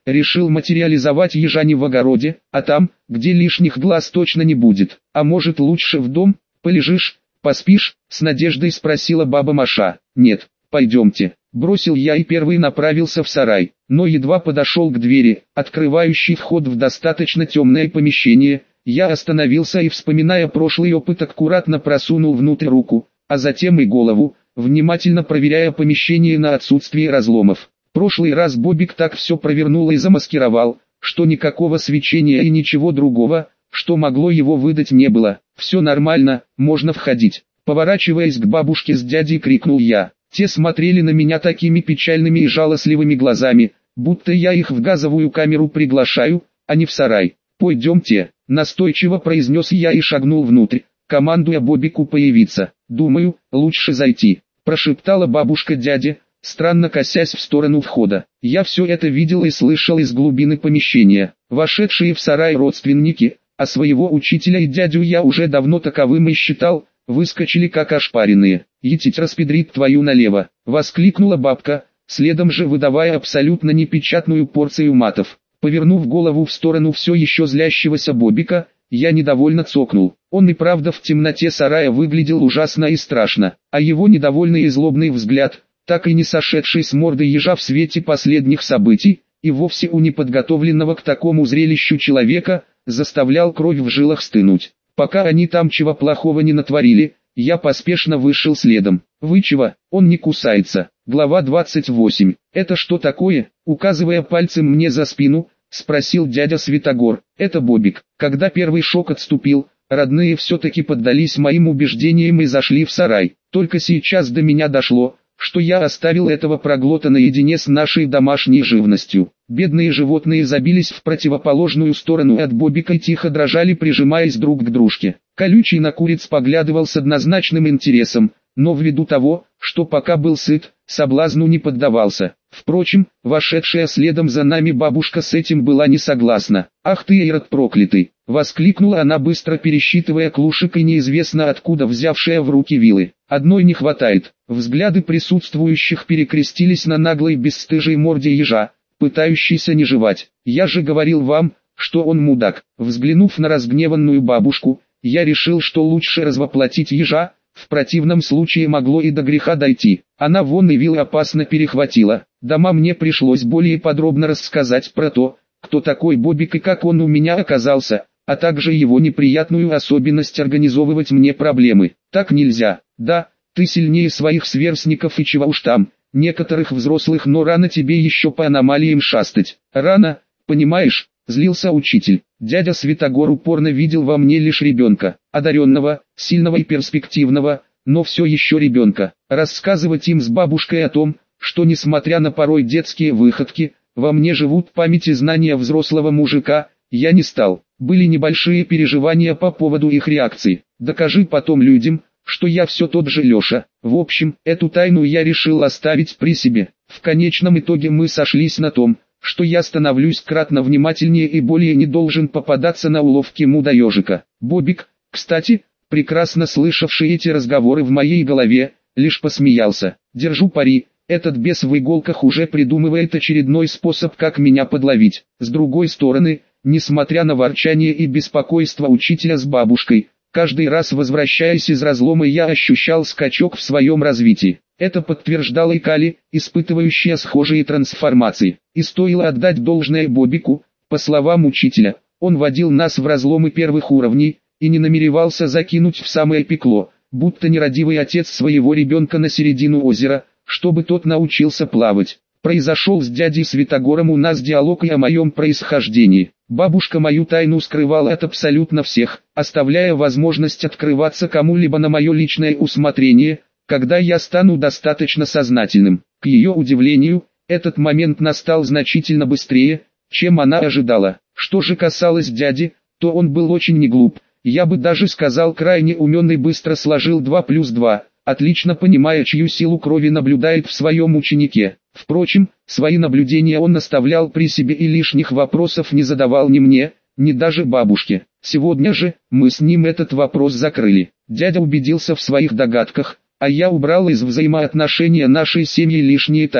решил материализовать ежа не в огороде, а там, где лишних глаз точно не будет. А может лучше в дом, полежишь, поспишь, с надеждой спросила баба Маша. Нет, пойдемте. Бросил я и первый направился в сарай, но едва подошел к двери, открывающей вход в достаточно темное помещение, я остановился и, вспоминая прошлый опыт, аккуратно просунул внутрь руку, а затем и голову, внимательно проверяя помещение на отсутствие разломов. Прошлый раз Бобик так все провернул и замаскировал, что никакого свечения и ничего другого, что могло его выдать, не было. Все нормально, можно входить. Поворачиваясь к бабушке с дядей, крикнул я. Те смотрели на меня такими печальными и жалостливыми глазами, будто я их в газовую камеру приглашаю, а не в сарай. «Пойдемте», — настойчиво произнес я и шагнул внутрь, командуя Бобику появиться. «Думаю, лучше зайти», — прошептала бабушка дяде, странно косясь в сторону входа. Я все это видел и слышал из глубины помещения. Вошедшие в сарай родственники, а своего учителя и дядю я уже давно таковым и считал, выскочили как ошпаренные. «Етить распедрит твою налево!» — воскликнула бабка, следом же выдавая абсолютно непечатную порцию матов. Повернув голову в сторону все еще злящегося Бобика, я недовольно цокнул. Он и правда в темноте сарая выглядел ужасно и страшно, а его недовольный и злобный взгляд, так и не сошедший с морды ежа в свете последних событий, и вовсе у неподготовленного к такому зрелищу человека, заставлял кровь в жилах стынуть. Пока они там чего плохого не натворили, я поспешно вышел следом. «Вы чего? Он не кусается». Глава 28. «Это что такое?» Указывая пальцем мне за спину, спросил дядя Святогор. «Это Бобик». Когда первый шок отступил, родные все-таки поддались моим убеждениям и зашли в сарай. Только сейчас до меня дошло, что я оставил этого проглота наедине с нашей домашней живностью. Бедные животные забились в противоположную сторону от Бобика и тихо дрожали, прижимаясь друг к дружке. Колючий на куриц поглядывал с однозначным интересом, но ввиду того, что пока был сыт, соблазну не поддавался. Впрочем, вошедшая следом за нами бабушка с этим была не согласна. «Ах ты, Ирод проклятый!» — воскликнула она, быстро пересчитывая клушек и неизвестно откуда взявшая в руки вилы. «Одной не хватает». Взгляды присутствующих перекрестились на наглой бесстыжей морде ежа, пытающейся не жевать. «Я же говорил вам, что он мудак». Взглянув на разгневанную бабушку, я решил, что лучше развоплотить ежа, в противном случае могло и до греха дойти. Она вон и вилы опасно перехватила. Дома мне пришлось более подробно рассказать про то, кто такой Бобик и как он у меня оказался, а также его неприятную особенность организовывать мне проблемы. Так нельзя. Да, ты сильнее своих сверстников и чего уж там, некоторых взрослых, но рано тебе еще по аномалиям шастать. Рано, понимаешь? Злился учитель. Дядя Святогор упорно видел во мне лишь ребенка, одаренного, сильного и перспективного, но все еще ребенка. Рассказывать им с бабушкой о том, что несмотря на порой детские выходки, во мне живут память и знания взрослого мужика, я не стал. Были небольшие переживания по поводу их реакции. Докажи потом людям, что я все тот же Леша. В общем, эту тайну я решил оставить при себе. В конечном итоге мы сошлись на том, что я становлюсь кратно внимательнее и более не должен попадаться на уловки мудоежика. Бобик, кстати, прекрасно слышавший эти разговоры в моей голове, лишь посмеялся. Держу пари, этот бес в иголках уже придумывает очередной способ, как меня подловить. С другой стороны, несмотря на ворчание и беспокойство учителя с бабушкой, каждый раз возвращаясь из разлома, я ощущал скачок в своем развитии. Это подтверждало и Кали, испытывающая схожие трансформации. И стоило отдать должное Бобику, по словам учителя, он водил нас в разломы первых уровней, и не намеревался закинуть в самое пекло, будто нерадивый отец своего ребенка на середину озера, чтобы тот научился плавать. Произошел с дядей Святогором у нас диалог и о моем происхождении. Бабушка мою тайну скрывала от абсолютно всех, оставляя возможность открываться кому-либо на мое личное усмотрение, когда я стану достаточно сознательным. К ее удивлению, этот момент настал значительно быстрее, чем она ожидала. Что же касалось дяди, то он был очень не глуп, я бы даже сказал крайне умен и быстро сложил 2 плюс 2, отлично понимая, чью силу крови наблюдает в своем ученике. Впрочем, свои наблюдения он оставлял при себе и лишних вопросов не задавал ни мне, ни даже бабушке. Сегодня же, мы с ним этот вопрос закрыли. Дядя убедился в своих догадках, а я убрал из взаимоотношения нашей семьи лишние тайны.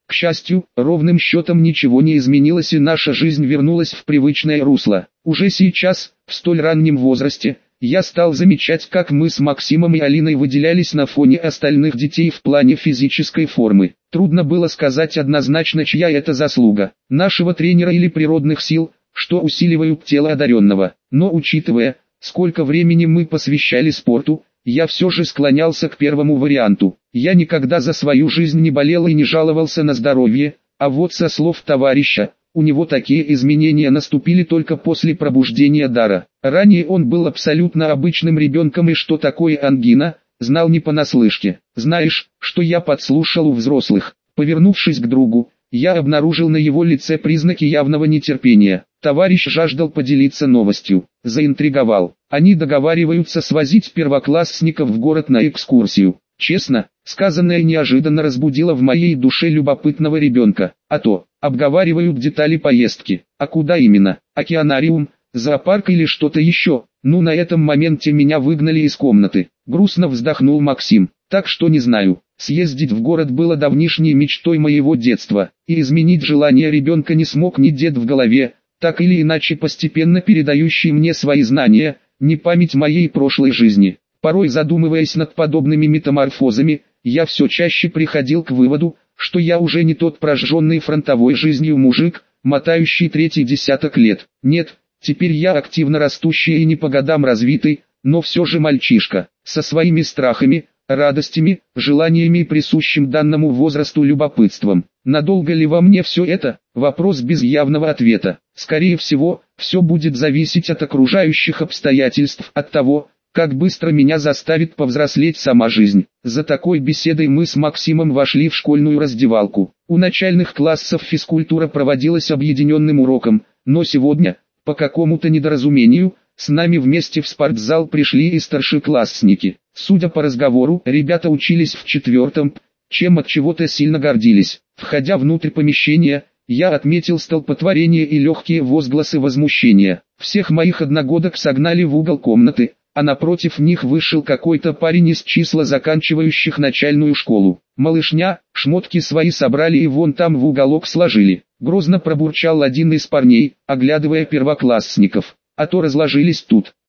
К счастью, ровным счетом ничего не изменилось и наша жизнь вернулась в привычное русло. Уже сейчас, в столь раннем возрасте, я стал замечать, как мы с Максимом и Алиной выделялись на фоне остальных детей в плане физической формы. Трудно было сказать однозначно, чья это заслуга, нашего тренера или природных сил, что усиливают тело одаренного. Но учитывая, сколько времени мы посвящали спорту, я все же склонялся к первому варианту. Я никогда за свою жизнь не болел и не жаловался на здоровье, а вот со слов товарища, у него такие изменения наступили только после пробуждения дара. Ранее он был абсолютно обычным ребенком и что такое ангина, знал не понаслышке. Знаешь, что я подслушал у взрослых? Повернувшись к другу, я обнаружил на его лице признаки явного нетерпения. Товарищ жаждал поделиться новостью, заинтриговал. Они договариваются свозить первоклассников в город на экскурсию. Честно, сказанное неожиданно разбудило в моей душе любопытного ребенка. А то, обговаривают детали поездки. А куда именно? Океанариум, зоопарк или что-то еще? Ну, на этом моменте меня выгнали из комнаты. Грустно вздохнул Максим. Так что не знаю. Съездить в город было давнишней мечтой моего детства, и изменить желание ребенка не смог ни дед в голове, так или иначе постепенно передающий мне свои знания, ни память моей прошлой жизни. Порой задумываясь над подобными метаморфозами, я все чаще приходил к выводу, что я уже не тот прожженный фронтовой жизнью мужик, мотающий третий десяток лет. Нет, теперь я активно растущий и не по годам развитый, но все же мальчишка, со своими страхами, радостями, желаниями и присущим данному возрасту любопытством. Надолго ли во мне все это? Вопрос без явного ответа. Скорее всего, все будет зависеть от окружающих обстоятельств, от того, как быстро меня заставит повзрослеть сама жизнь. За такой беседой мы с Максимом вошли в школьную раздевалку. У начальных классов физкультура проводилась объединенным уроком, но сегодня, по какому-то недоразумению, с нами вместе в спортзал пришли и старшеклассники. Судя по разговору, ребята учились в 4-м, чем от чего-то сильно гордились. Входя внутрь помещения, я отметил столпотворение и легкие возгласы возмущения. Всех моих одногодок согнали в угол комнаты, а напротив них вышел какой-то парень из числа заканчивающих начальную школу. «Малышня, шмотки свои собрали и вон там в уголок сложили», — грозно пробурчал один из парней, оглядывая первоклассников. «А то разложились тут».